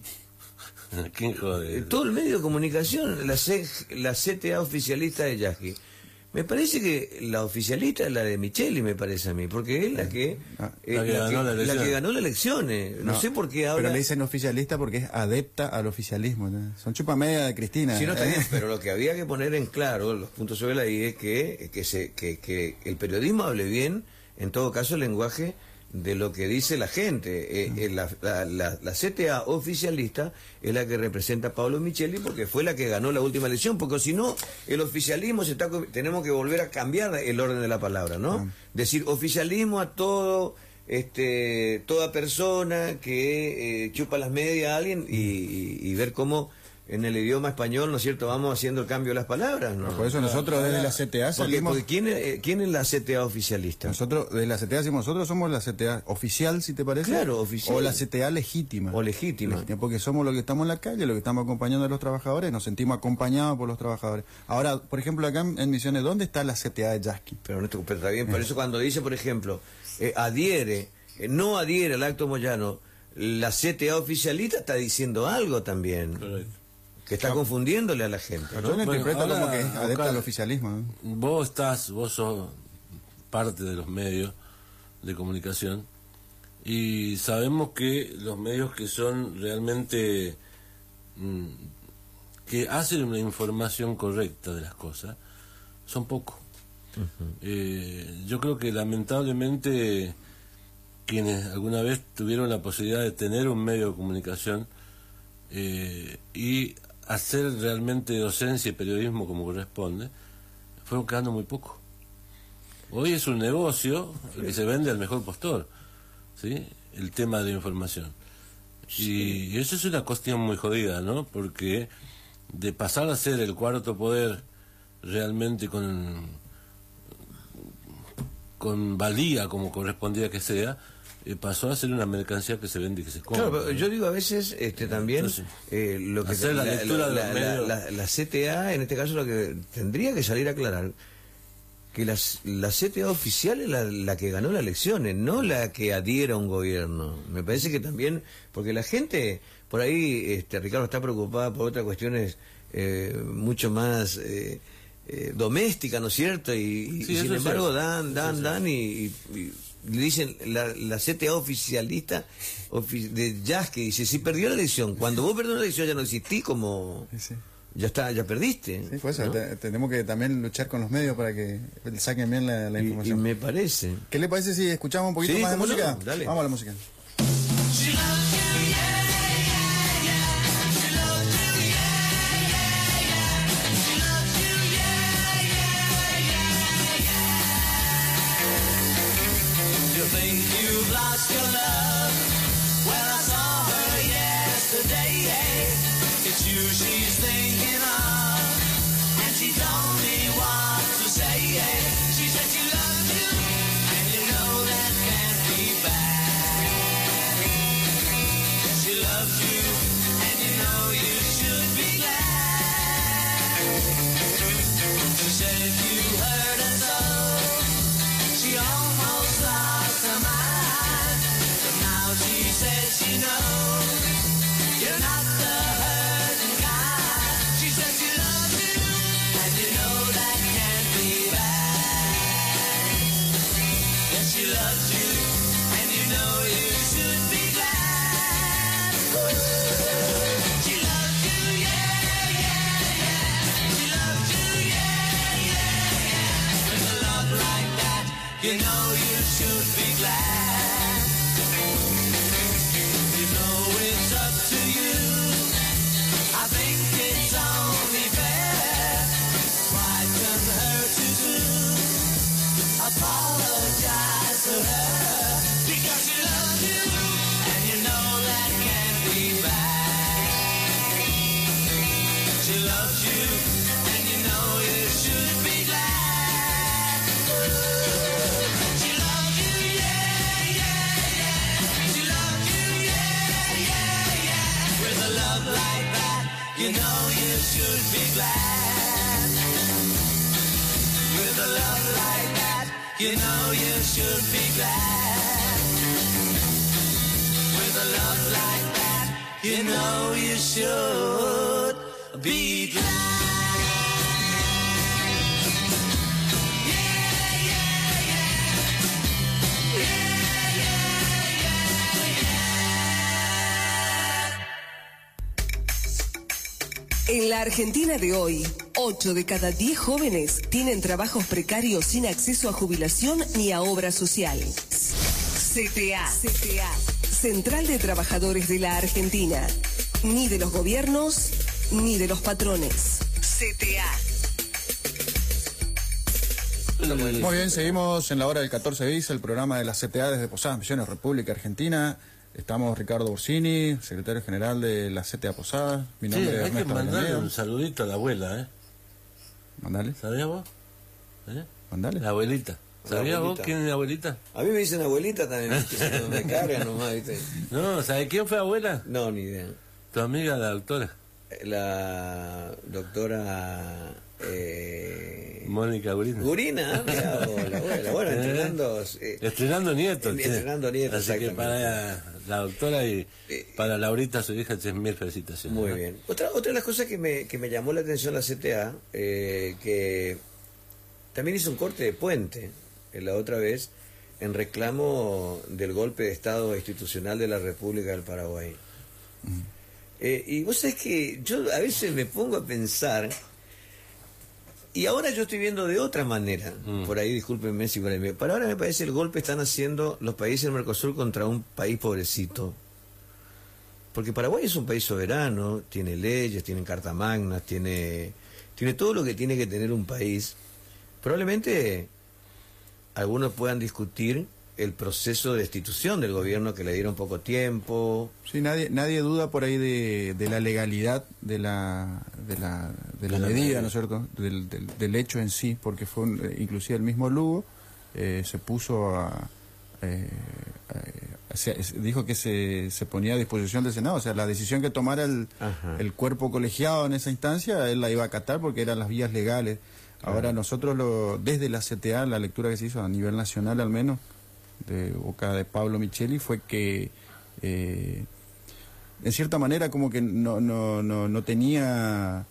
¿Quién jode? Eh, todo el medio de comunicación, la, C, la C T A oficialista de Yasky. Me parece que la oficialista es la de Micheli, me parece a mí, porque es la que, ah, eh, la, que la, ganó que, la, la que ganó las elecciones. No, no sé por qué habla... Pero le dicen oficialista porque es adepta al oficialismo, ¿no? Son chupamedia de Cristina. Sí, no, está bien, pero lo que había que poner en claro, los puntos sobre la I, es que, que, se, que, que el periodismo hable bien, en todo caso, el lenguaje de lo que dice la gente. Eh, eh, la, la, la, la C T A oficialista es la que representa a Pablo Micheli porque fue la que ganó la última elección, porque si no, el oficialismo se está tenemos que volver a cambiar el orden de la palabra, ¿no? Ah. Decir oficialismo a todo, este, toda persona que eh, chupa las medias a alguien y, y, y ver cómo en el idioma español, ¿no es cierto?, vamos haciendo el cambio de las palabras, ¿no? Por eso nosotros desde la C T A salimos... Porque, porque ¿quién, es, ¿quién es la C T A oficialista? Nosotros, desde la C T A decimos, nosotros somos la C T A oficial, si te parece. Claro, oficial. O la C T A legítima. O legítima. legítima. Porque somos los que estamos en la calle, los que estamos acompañando a los trabajadores, nos sentimos acompañados por los trabajadores. Ahora, por ejemplo, acá en, en Misiones, ¿dónde está la C T A de Yasky? Pero, pero está bien, por eso cuando dice, por ejemplo, eh, adhiere, eh, no adhiere al acto Moyano, la C T A oficialista está diciendo algo también. Correcto. Que está no. confundiéndole a la gente. Yo lo interpreto bueno, como que es adepta al oficialismo. ¿eh? Vos estás, vos sos parte de los medios de comunicación y sabemos que los medios que son realmente mmm, que hacen una información correcta de las cosas son pocos. Uh-huh. eh, yo creo que lamentablemente quienes alguna vez tuvieron la posibilidad de tener un medio de comunicación eh, y hacer realmente docencia y periodismo como corresponde, fueron quedando muy poco. Hoy es un negocio que se vende al mejor postor, ¿sí? El tema de información. Sí. Y eso es una cuestión muy jodida, ¿no? Porque de pasar a ser el cuarto poder realmente con, con valía como correspondía que sea, Eh, pasó a ser una mercancía que se vende y que se compra. Claro, yo digo a veces este también Entonces, eh, lo que hacer la, la lectura la, de la, los la, la C T A en este caso lo que tendría que salir a aclarar que las, la C T A oficial es la, la que ganó las elecciones, no la que adhiera a un gobierno. Me parece que también, porque la gente por ahí, este Ricardo está preocupada por otras cuestiones eh, mucho más eh, eh, doméstica, ¿no es cierto? Y, Sí, y sin es embargo cierto. dan, dan, Eso dan y, y, y le dicen la, la C T A oficialista ofi- de Jazz que dice, si perdió la elección, cuando vos perdés una elección ya no existís como... Sí, sí. Ya está, ya perdiste. Sí, pues eso, ¿no? te- tenemos que también luchar con los medios para que saquen bien la, la Y- y, información. me parece. ¿Qué le parece si escuchamos un poquito Sí, más de cómo no, música? dale. Vamos a la música. You think you've lost your love? Well, I saw her yesterday. It's you she's thinking of, and she told me what to say. She said she loved you, and you know that can't be bad. She loves you, and you know you should be glad. She said if you hurt her so, she almost lost her mind, but now she says she knows you're not the hurting kind. She says she loves you, and you know that can't be bad. Yes, she loves you, and you know you should be glad. She loves you, yeah, yeah, yeah. She loves you, yeah, yeah, yeah. With a love like that, you know you should be glad. You know it's up to you. I think it's only fair. Why couldn't hurt you too? Apologize to her because she loves you, and you know that can't be bad. She loves you, and you know you should be glad. She loves you, yeah, yeah, yeah. She loves you, yeah, yeah, yeah. With a love like that, you know you should be glad. With a love like that, you know you should be glad. With a love like that, you know you should be glad. En la Argentina de hoy, ocho de cada diez jóvenes tienen trabajos precarios sin acceso a jubilación ni a obra social. C T A, C T A, Central de Trabajadores de la Argentina. Ni de los gobiernos, ni de los patrones. C T A. Muy bien, seguimos en la hora del catorce bis, el programa de la C T A desde Posadas Misiones, República Argentina. Estamos Ricardo Borsini, secretario general de la C T A Posadas. Mi Sí, nombre es hay que Ernesto mandarle Avellaneda. un saludito a la abuela, ¿eh? Mandale, ¿Sabías vos? ¿Eh? mandale. La abuelita. La ¿Sabías vos abuelita. quién es la abuelita? A mí me dicen abuelita también, ¿viste? me cargan nomás, ¿viste? No, ¿sabes quién fue abuela? No, ni idea. Tu amiga, la doctora. La doctora eh, Mónica Gurina. Gurina, mirá vos, la abuela. Bueno, ¿Eh? entrenando. eh, Estrenando nietos. che. Estrenando nietos, Así que exactamente. para la doctora y Eh, para Laurita, su hija, mil felicitaciones. Muy ¿no? bien. Otra, otra de las cosas que me, que me llamó la atención la C T A, eh, que también hizo un corte de puente eh, la otra vez en reclamo del golpe de Estado institucional de la República del Paraguay. Eh, y vos sabés que yo a veces me pongo a pensar, y ahora yo estoy viendo de otra manera, Mm. por ahí discúlpenme si por ahí me... Pero ahora me parece el golpe están haciendo los países del Mercosur contra un país pobrecito. Porque Paraguay es un país soberano, tiene leyes, tiene carta magnas, tiene, tiene todo lo que tiene que tener un país. Probablemente algunos puedan discutir el proceso de destitución del gobierno que le dieron poco tiempo. Sí, nadie nadie duda por ahí de, de la legalidad de la de la, de la De la medida, medida. ¿no es cierto? Del, del, del hecho en sí, porque fue un- eh, inclusive el mismo Lugo eh, se puso a, eh, a- se- se- dijo que se, se ponía a disposición del Senado, o sea, la decisión que tomara el, Ajá. el cuerpo colegiado en esa instancia, él la iba a acatar porque eran las vías legales. Ahora nosotros, lo, desde la C T A, la lectura que se hizo a nivel nacional al menos, de boca de Pablo Micheli, fue que eh, en cierta manera como que no, no, no, no tenía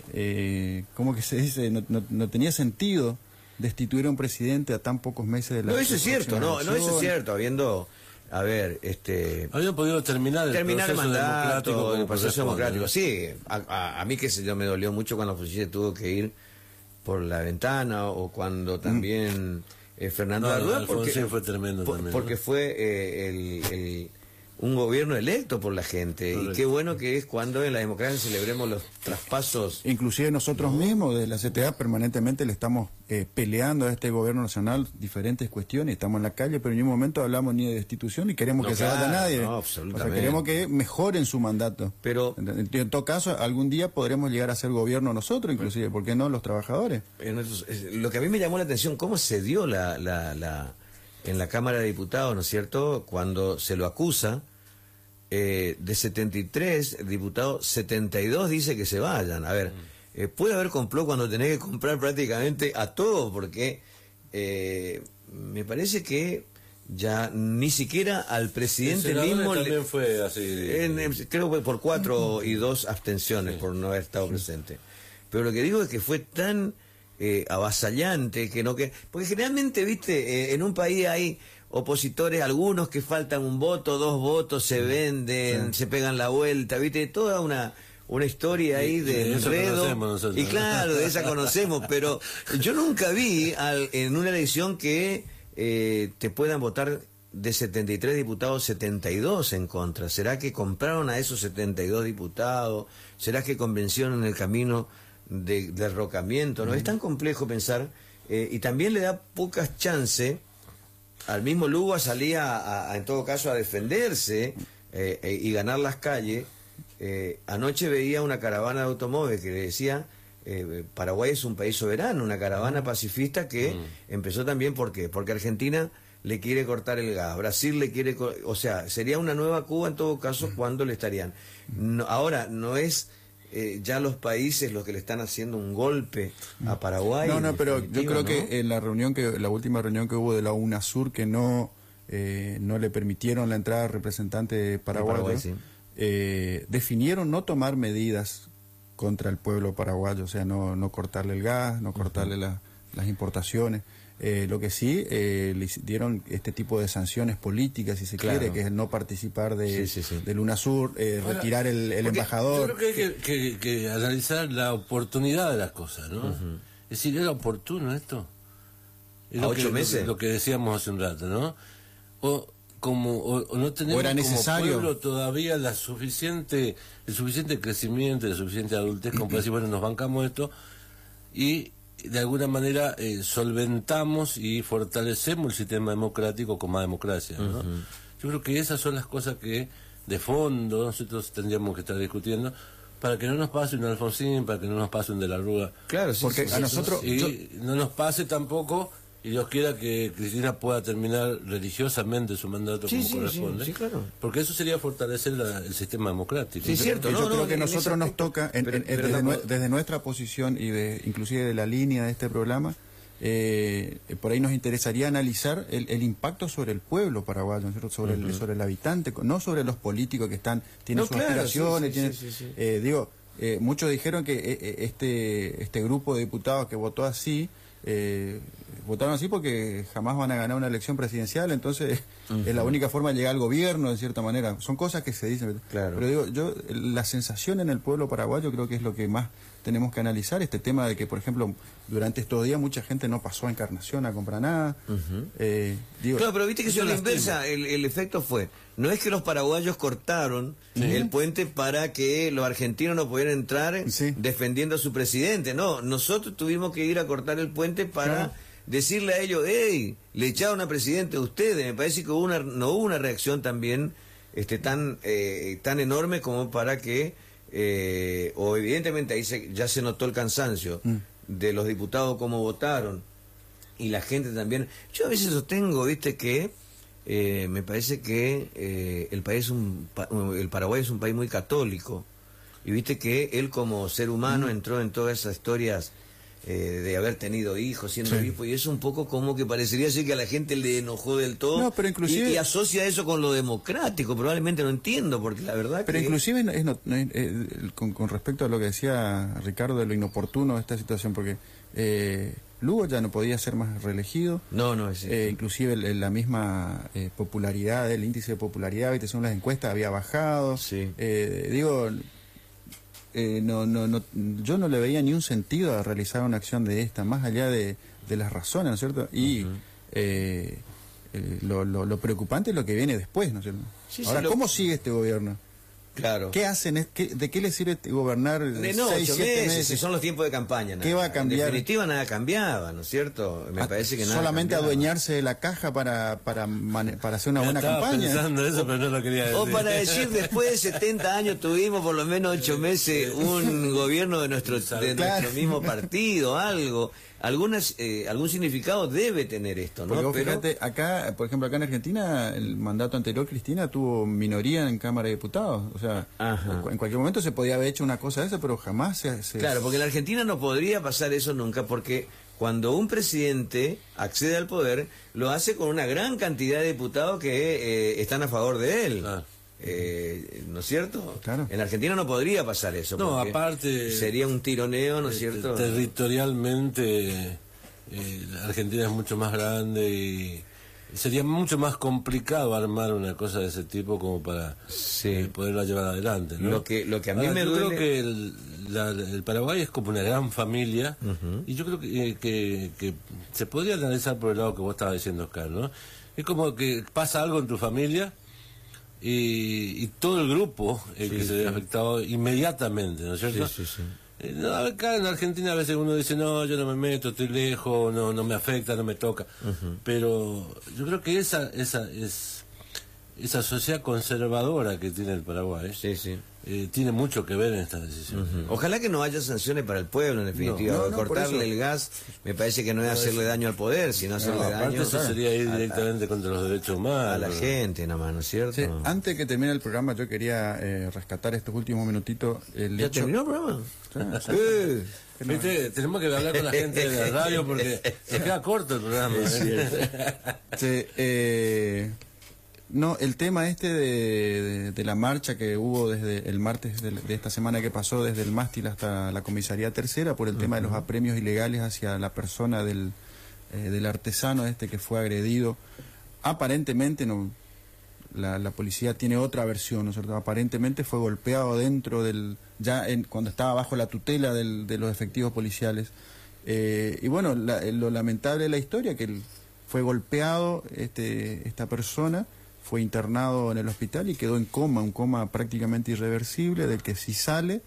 eh, ¿cómo que se dice? No, no, no tenía sentido destituir a un presidente a tan pocos meses de la... No, eso es cierto, no, no, eso es cierto, habiendo... A ver, este... Habían podido terminar el terminar proceso el mandato, democrático. el proceso democrático. Sí, a, a, a mí que se yo me dolió mucho cuando Fuchile tuvo que ir por la ventana o cuando también mm. eh, Fernando no, Arruda, no, porque fue tremendo por, también, porque ¿no? fue eh, el, el un gobierno electo por la gente. Correcto. Y qué bueno que es cuando en la democracia celebremos los traspasos. Inclusive nosotros no. mismos de la C T A permanentemente le estamos eh, peleando a este gobierno nacional diferentes cuestiones, estamos en la calle, pero en ningún momento hablamos ni de destitución ni queremos no, que claro, se vaya nadie. No, absolutamente. O sea, queremos que mejoren su mandato. Pero en, en todo caso, algún día podremos llegar a ser gobierno nosotros, inclusive, ¿por qué no los trabajadores? Lo que a mí me llamó la atención, cómo se dio la, la, la en la Cámara de Diputados, ¿no es cierto?, cuando se lo acusa. Eh, de setenta y tres diputados, setenta y dos dice que se vayan. A ver, eh, puede haber complot cuando tenés que comprar prácticamente a todo, porque eh, me parece que ya ni siquiera al presidente mismo también le, fue así. En, en, creo que por cuatro y dos abstenciones sí. por no haber estado presente. Pero lo que digo es que fue tan eh, avasallante que no que porque generalmente, viste, eh, en un país hay opositores, algunos que faltan un voto, dos votos, se venden, sí. se pegan la vuelta, viste, toda una una historia ahí de enredo. Y claro, de esa conocemos, pero yo nunca vi al, en una elección que eh, te puedan votar de setenta y tres diputados, setenta y dos en contra. ¿Será que compraron a esos setenta y dos diputados? ¿Será que convencieron en el camino de derrocamiento? ¿No? Mm. Es tan complejo pensar, eh, y también le da pocas chances al mismo Lugo a salir a, a, a, en todo caso, a defenderse eh, eh, y ganar las calles. Eh, anoche veía una caravana de automóviles que le decía eh, Paraguay es un país soberano, una caravana pacifista que mm. empezó también, ¿por qué? Porque Argentina le quiere cortar el gas, Brasil le quiere... O sea, sería una nueva Cuba en todo caso cuando le estarían... No, ahora, no es... Eh, ya los países los que le están haciendo un golpe a Paraguay. No, no, pero yo creo ¿no? que en la reunión que la última reunión que hubo de la UNASUR, que no eh, no le permitieron la entrada al representante paraguayo, Paraguay, sí. eh, definieron no tomar medidas contra el pueblo paraguayo, o sea, no, no cortarle el gas, no cortarle uh-huh. la, las importaciones. Eh, lo que sí, eh, le dieron este tipo de sanciones políticas, si se claro. quiere, que es el no participar de, sí, sí, sí. del UNASUR, eh, Ahora, retirar el, el embajador. Yo creo que hay que, que, que analizar la oportunidad de las cosas, ¿no? Uh-huh. Es decir, ¿era oportuno esto? ¿A ocho que, meses? Lo, lo que decíamos hace un rato, ¿no? O como o, o no tenemos o era necesario. como pueblo todavía la suficiente el suficiente crecimiento, la suficiente adultez como para decir, bueno, nos bancamos esto y de alguna manera eh, solventamos y fortalecemos el sistema democrático con más democracia, ¿no? Uh-huh. Yo creo que esas son las cosas que de fondo nosotros tendríamos que estar discutiendo para que no nos pase un Alfonsín, para que no nos pase un De la Rúa, claro, sí, porque sí, a nosotros y yo... no nos pase tampoco, y Dios quiera que Cristina pueda terminar religiosamente su mandato sí, como sí, corresponde, sí, sí, claro. porque eso sería fortalecer la, el sistema democrático. Sí, cierto. Yo no, creo no, que nosotros ese... nos toca, en, pero, en, pero desde, no... nue desde nuestra posición y de inclusive de la línea de este programa, eh, por ahí nos interesaría analizar el, el impacto sobre el pueblo paraguayo, ¿no? sobre, uh-huh. el, sobre el habitante, no sobre los políticos que están tienen no, sus claro, aspiraciones, sí, sí, tienen, sí, sí, sí. Eh, digo, eh, muchos dijeron que eh, este este grupo de diputados que votó así eh, votaron así porque jamás van a ganar una elección presidencial, entonces uh-huh. es la única forma de llegar al gobierno, de cierta manera. Son cosas que se dicen. Claro. Pero digo, yo la sensación en el pueblo paraguayo creo que es lo que más tenemos que analizar, este tema de que, por ejemplo, durante estos días mucha gente no pasó a Encarnación a comprar nada. Uh-huh. eh, digo, claro, pero viste que eso es la inversa, el, el efecto fue, no es que los paraguayos cortaron sí. el puente para que los argentinos no pudieran entrar sí. defendiendo a su presidente, no, nosotros tuvimos que ir a cortar el puente para... Claro. decirle a ellos, hey, le echaron a presidente a ustedes. Me parece que hubo una, no hubo una reacción también este, tan, eh, tan enorme como para que, eh, o evidentemente ahí se, ya se notó el cansancio mm. de los diputados cómo votaron, y la gente también. Yo a veces sostengo, viste, que eh, me parece que eh, el país, un, el Paraguay es un país muy católico, y viste que él como ser humano mm. entró en todas esas historias eh, de haber tenido hijos siendo Sí. obispo, y es un poco como que parecería ser que a la gente le enojó del todo. No, pero inclusive- y, y asocia eso con lo democrático, probablemente no entiendo, porque la verdad Pero que... inclusive es no- no es- eh, con, con respecto a lo que decía Ricardo de lo inoportuno de esta situación, porque eh, Lugo ya no podía ser más reelegido. No, no, es... Eh, inclusive el- la misma eh, popularidad, el índice de popularidad, ¿viste? Según las encuestas, había bajado. Sí. Eh, digo, eh, no, no, no, yo no le veía ni un sentido a realizar una acción de esta, más allá de, de las razones, ¿no es cierto? Y Ujú. eh, eh, lo, lo, lo preocupante es lo que viene después, ¿no es cierto? Sí, sí, Ahora, lo- ¿cómo sigue este gobierno? Claro. ¿Qué hacen? Es- qué- ¿De qué le sirve gobernar De no, seis, ocho siete meses, meses? si son los tiempos de campaña. nada. ¿Qué va a cambiar? En definitiva nada cambiaba, ¿no es cierto? Me Ah, parece que nada solamente cambiaba. adueñarse de la caja para para mane- para hacer una buena Estaba campaña. pensando eso, pero no lo quería decir. O para decir, después de setenta años tuvimos por lo menos ocho meses un gobierno de nuestro, de Claro. nuestro mismo partido, algo. Algunas, eh, algún significado debe tener esto, ¿no? Porque vos Pero- fíjate, acá, por ejemplo, acá en Argentina, el mandato anterior, Cristina, tuvo minoría en Cámara de Diputados. O sea, Ajá. en cualquier momento se podía haber hecho una cosa de esa, pero jamás se... se- Claro, porque en la Argentina no podría pasar eso nunca, porque cuando un presidente accede al poder, lo hace con una gran cantidad de diputados que eh, están a favor de él. Claro. Eh, ¿No es cierto? Claro. En la Argentina no podría pasar eso. No, porque aparte- sería un tironeo, ¿no es Este, cierto? Territorialmente, eh, la Argentina es mucho más grande y sería mucho más complicado armar una cosa de ese tipo como para Sí. eh, poderla llevar adelante, ¿no? Lo que- lo que a mí Ahora, me yo duele- creo que el, la- el Paraguay es como una gran familia y yo creo que, eh, que, que se podría analizar por el lado que vos estabas diciendo, Oscar, ¿no? Es como que pasa algo en tu familia y, y todo el grupo eh, que se ve afectado inmediatamente, ¿no es cierto? Sí, sí, sí. Eh, no, acá en Argentina a veces uno dice, no, yo no me meto, estoy lejos, no, no me afecta, no me toca. Pero yo creo que esa, esa, es, esa sociedad conservadora que tiene el Paraguay Sí, sí. eh, tiene mucho que ver en esta decisión. Ojalá que no haya sanciones para el pueblo, en definitiva. No, no, no, por Cortarle eso. el gas me parece que no es hacerle daño al poder, sino hacerle Aparte daño eso sería ir a- directamente contra los derechos humanos. a la gente, nada más, ¿no es cierto? Sí, antes que termine el programa, yo quería eh, rescatar estos últimos minutitos. El ¿Ya hecho- terminó el programa? Sí, sí. Eh, ¿Viste? Tenemos que hablar con la gente de la radio porque se queda corto el programa. ¿eh? Sí, eh, no, el tema este de, de- de la marcha que hubo desde el martes de, de esta semana que pasó, desde el mástil hasta la comisaría tercera, por el tema de los apremios ilegales hacia la persona del, eh, del artesano este que fue agredido. Aparentemente, no, la, la policía tiene otra versión, ¿no es cierto? Aparentemente fue golpeado dentro del, ya en, cuando estaba bajo la tutela del, de los efectivos policiales. Eh, y bueno, la- lo lamentable de la historia, que él fue golpeado, este, esta persona, fue internado en el hospital y quedó en coma, un coma prácticamente irreversible, del que si sale,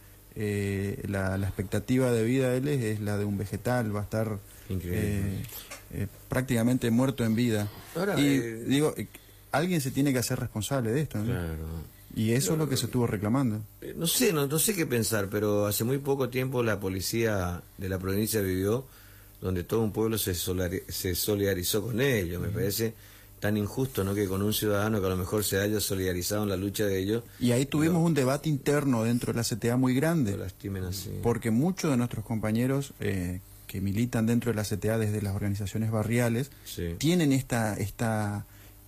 eh, la, la expectativa de vida de él es, es la de un vegetal, va a estar Increíble. eh, eh, prácticamente muerto en vida. Ahora, y eh, digo, eh, alguien se tiene que hacer responsable de esto, ¿no? Claro. Y eso es lo que se estuvo reclamando. Eh, No sé, no, no sé qué pensar, pero hace muy poco tiempo la policía de la provincia vivió donde todo un pueblo se, solari- se solidarizó con ellos. Me parece tan injusto, ¿no? Que con un ciudadano que a lo mejor se haya solidarizado en la lucha de ellos, Y ahí tuvimos un debate interno dentro de la C T A muy grande, lo lastimen así. porque muchos de nuestros compañeros eh, que militan dentro de la C T A desde las organizaciones barriales Sí. tienen esta esta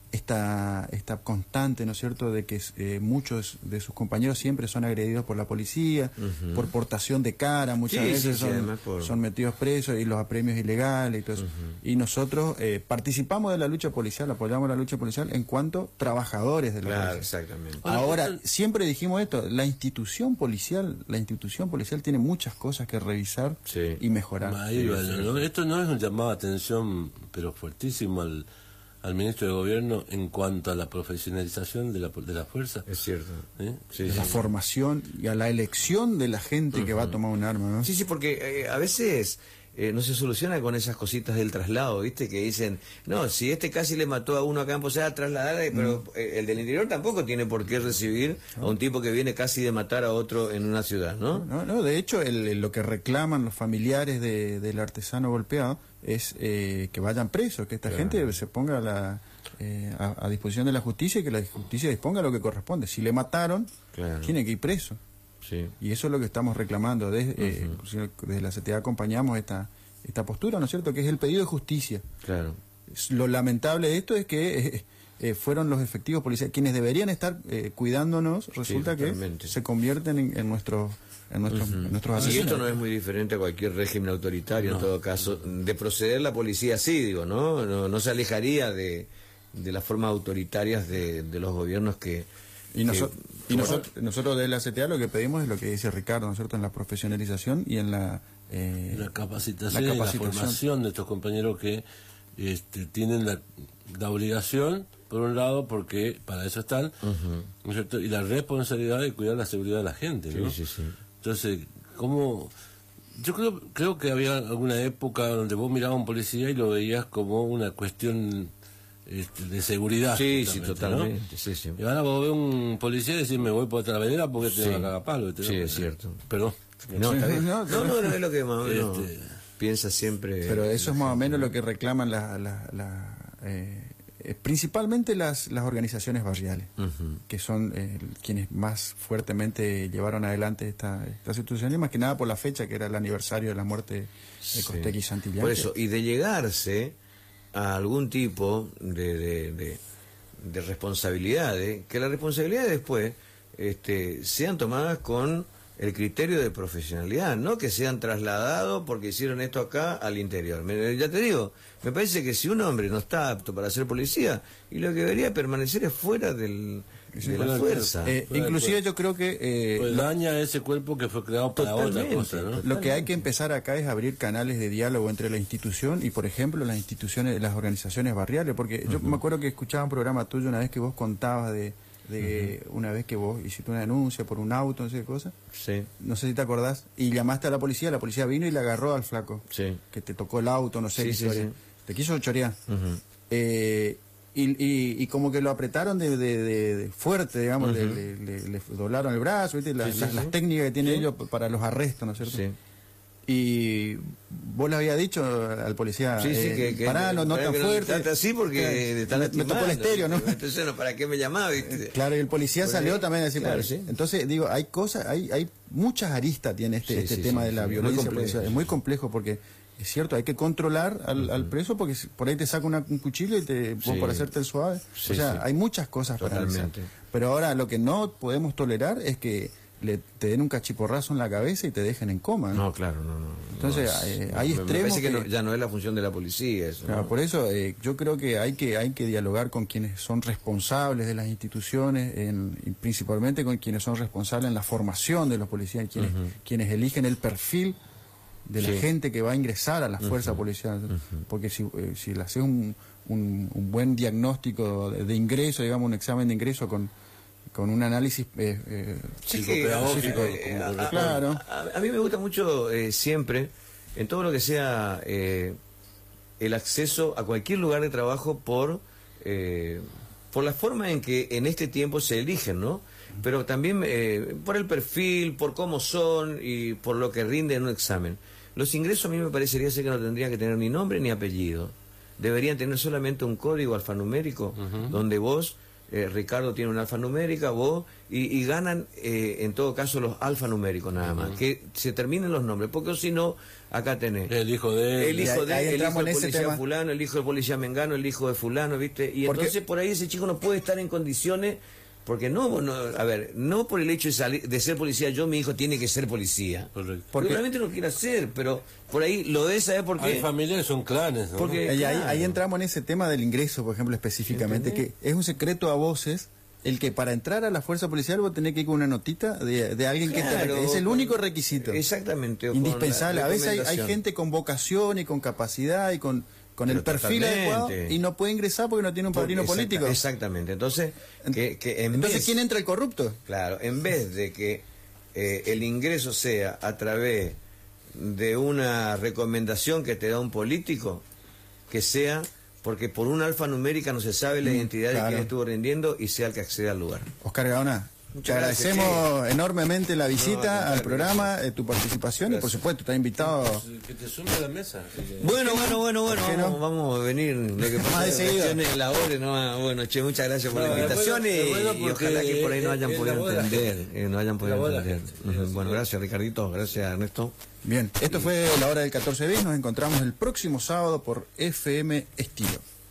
esta esta constante, ¿no es cierto?, de que eh, muchos de sus compañeros siempre son agredidos por la policía, Ujú. por portación de cara, muchas Sí, veces sí, sí, son, además por- son metidos presos y los apremios ilegales y todo eso. Y nosotros eh, participamos de la lucha policial, apoyamos la lucha policial en cuanto trabajadores de la Claro, policía. exactamente. Ahora, siempre dijimos esto, la institución policial, la institución policial tiene muchas cosas que revisar Sí. y mejorar. Ahí va, ¿no? Esto no es un llamado a atención, pero fuertísimo al, al ministro de Gobierno en cuanto a la profesionalización de la, de la fuerza. Es cierto. ¿eh? Sí, A la sí. formación y a la elección de la gente que va a tomar un arma, ¿no? Sí, sí, porque eh, a veces eh, no se soluciona con esas cositas del traslado, ¿viste? Que dicen, no, si este casi le mató a uno acá en Posada, trasladar, eh, pero eh, el del interior tampoco tiene por qué recibir a un tipo que viene casi de matar a otro en una ciudad, ¿no? No, no, de hecho, el- el- lo que reclaman los familiares de- del artesano golpeado es eh, que vayan presos, que esta Claro. gente se ponga a, la, eh, a, a disposición de la justicia y que la justicia disponga lo que corresponde. Si le mataron, Claro. tiene que ir preso. Sí. Y eso es lo que estamos reclamando. Desde, eh, inclusive desde la C T A acompañamos esta esta postura, ¿no es cierto?, que es el pedido de justicia. Claro. Lo lamentable de esto es que eh, eh, fueron los efectivos policiales quienes deberían estar eh, cuidándonos, resulta Sí, que se convierten en, en nuestros en nuestros, uh-huh. en nuestros Y asesinos. esto no es muy diferente a cualquier régimen autoritario, no. En todo caso. De proceder la policía sí, digo, ¿no? No, no se alejaría de, de las formas autoritarias de, de los gobiernos que... Y, noso que, y nosotros, nosotros de la C T A lo que pedimos es lo que dice Ricardo, ¿no es cierto?, en la profesionalización y en la... Eh, la, capacitación la capacitación y la formación de estos compañeros que este, tienen la, la obligación, por un lado, porque para eso están, uh-huh. ¿no es cierto?, y la responsabilidad de cuidar la seguridad de la gente, ¿no? Sí, sí, sí. Entonces, ¿cómo...? Yo creo creo que había alguna época donde vos mirabas a un policía y lo veías como una cuestión este, de seguridad. Sí, sí, totalmente. ¿no? Sí, sí. Y ahora vos ves un policía y decís, me voy por otra vereda porque sí. te va a cagar palo. Sí, es cierto. Perdón. No, está bien. No, no, no, no es lo que más o menos este, piensa siempre. Pero eso es más o menos lo que reclaman la, la, la, eh, eh, principalmente las, las organizaciones barriales, uh-huh. que son eh, quienes más fuertemente llevaron adelante esta, esta situación, y más que nada por la fecha, que era el aniversario de la muerte de sí. Costec y Santillán. Por eso, y de llegarse a algún tipo de, de, de, de responsabilidades, que las responsabilidades después este, sean tomadas con el criterio de profesionalidad, no que sean trasladados porque hicieron esto acá al interior. Me, ya te digo, me parece que si un hombre no está apto para ser policía, y lo que debería permanecer es fuera del, de la fuerza. Eh, inclusive yo creo que... Eh, pues daña ese cuerpo que fue creado para otra cosa, ¿no? Lo que hay que empezar acá es abrir canales de diálogo entre la institución y, por ejemplo, las instituciones, las organizaciones barriales, porque uh-huh. yo me acuerdo que escuchaba un programa tuyo una vez que vos contabas de... de uh-huh. una vez que vos hiciste una denuncia por un auto, no sé qué cosa, sí. no sé si te acordás, y llamaste a la policía, la policía vino y le agarró al flaco, sí. que te tocó el auto, no sé sí, qué sí, historia, sí. te quiso chorear, uh-huh. eh, y, y, y como que lo apretaron de, de, de, de fuerte, digamos, uh-huh. le, le, le, le doblaron el brazo, ¿viste? La, sí, sí, las, sí. las técnicas que tienen sí. ellos para los arrestos, ¿no es cierto? Sí. Y vos le habías dicho al policía, sí, sí, eh, que, que, pará, no, no tan fuerte. No así porque claro, me, me tocó el estéreo, ¿no? Entonces, no, ¿para qué me llamaba? ¿Viste? Claro, y el policía pues, salió también así. Claro, para... sí. Entonces, digo, hay cosas, hay hay muchas aristas tiene este, sí, este sí, tema sí, de la sí, violencia muy policial. Es muy complejo porque, es cierto, hay que controlar al, uh-huh. al preso porque por ahí te saca una, un cuchillo y te vos sí. por hacerte el suave. Sí, o sea, sí. hay muchas cosas Totalmente. para analizar. Pero ahora lo que no podemos tolerar es que le, te den un cachiporrazo en la cabeza y te dejen en coma. No, no claro, no, no. Entonces, no, eh, no, hay me, extremos. Me parece que, que no, ya no es la función de la policía eso. Claro, ¿no? por eso eh, yo creo que hay que hay que dialogar con quienes son responsables de las instituciones, en, y principalmente con quienes son responsables en la formación de los policías, quienes, uh-huh. quienes eligen el perfil de la sí. gente que va a ingresar a la fuerza uh-huh. policial. Uh-huh. Porque si, eh, si le haces un, un, un buen diagnóstico de, de ingreso, digamos, un examen de ingreso con con un análisis eh, eh, sí, psicopedagógico, eh, eh, a, claro. A, a, a mí me gusta mucho eh, siempre, en todo lo que sea eh, el acceso a cualquier lugar de trabajo por eh, por la forma en que en este tiempo se eligen, ¿no? Pero también eh, por el perfil, por cómo son y por lo que rinden en un examen. Los ingresos a mí me parecería ser que no tendrían que tener ni nombre ni apellido. Deberían tener solamente un código alfanumérico uh-huh. donde vos... Eh, Ricardo tiene una alfanumérica, vos, y, y ganan eh, en todo caso los alfanuméricos nada más, uh-huh. que se terminen los nombres, porque si no, acá tenés el hijo de el hijo de, el hijo del policía tema. fulano, el hijo del policía mengano, el hijo de fulano, ¿viste? Y porque... entonces por ahí ese chico no puede estar en condiciones, porque no, no a ver, no por el hecho de, salir, de ser policía, yo, mi hijo tiene que ser policía. Correcto. Porque realmente no quiere hacer, pero por ahí lo de esa es porque... Hay familias, son clanes, ¿no? Porque ahí, claro. ahí entramos en ese tema del ingreso, por ejemplo, específicamente, ¿entendés? Que es un secreto a voces el que para entrar a la fuerza policial vos tenés que ir con una notita de, de alguien claro, que te... Es el con, único requisito. Exactamente. Indispensable. A veces hay, hay gente con vocación y con capacidad y con... con el perfil totalmente. adecuado y no puede ingresar porque no tiene un padrino exacta, político. Exactamente. Entonces, que, que en Entonces vez, ¿quién entra el corrupto? Claro, en vez de que eh, el ingreso sea a través de una recomendación que te da un político, que sea porque por una alfanumérica no se sabe la identidad mm, claro. de quien estuvo rindiendo y sea el que acceda al lugar. Oscar Gaona, Te agradecemos que... enormemente la visita no, al programa, eh, tu participación. Gracias. Y por supuesto, estás invitado. Que te sume a la mesa. Que... Bueno, bueno, bueno, bueno, vamos, no? vamos a venir. Lo que más de seguido. La hora, no, bueno, che, muchas gracias por no, la invitación bueno, y, bueno y ojalá que por ahí nos hayan podido entender. Eh, nos hayan podido entender. Uh-huh. Bueno, gracias Ricardito, gracias Ernesto. Bien, esto fue La Hora del catorce bis. Nos encontramos el próximo sábado por F M Estilo.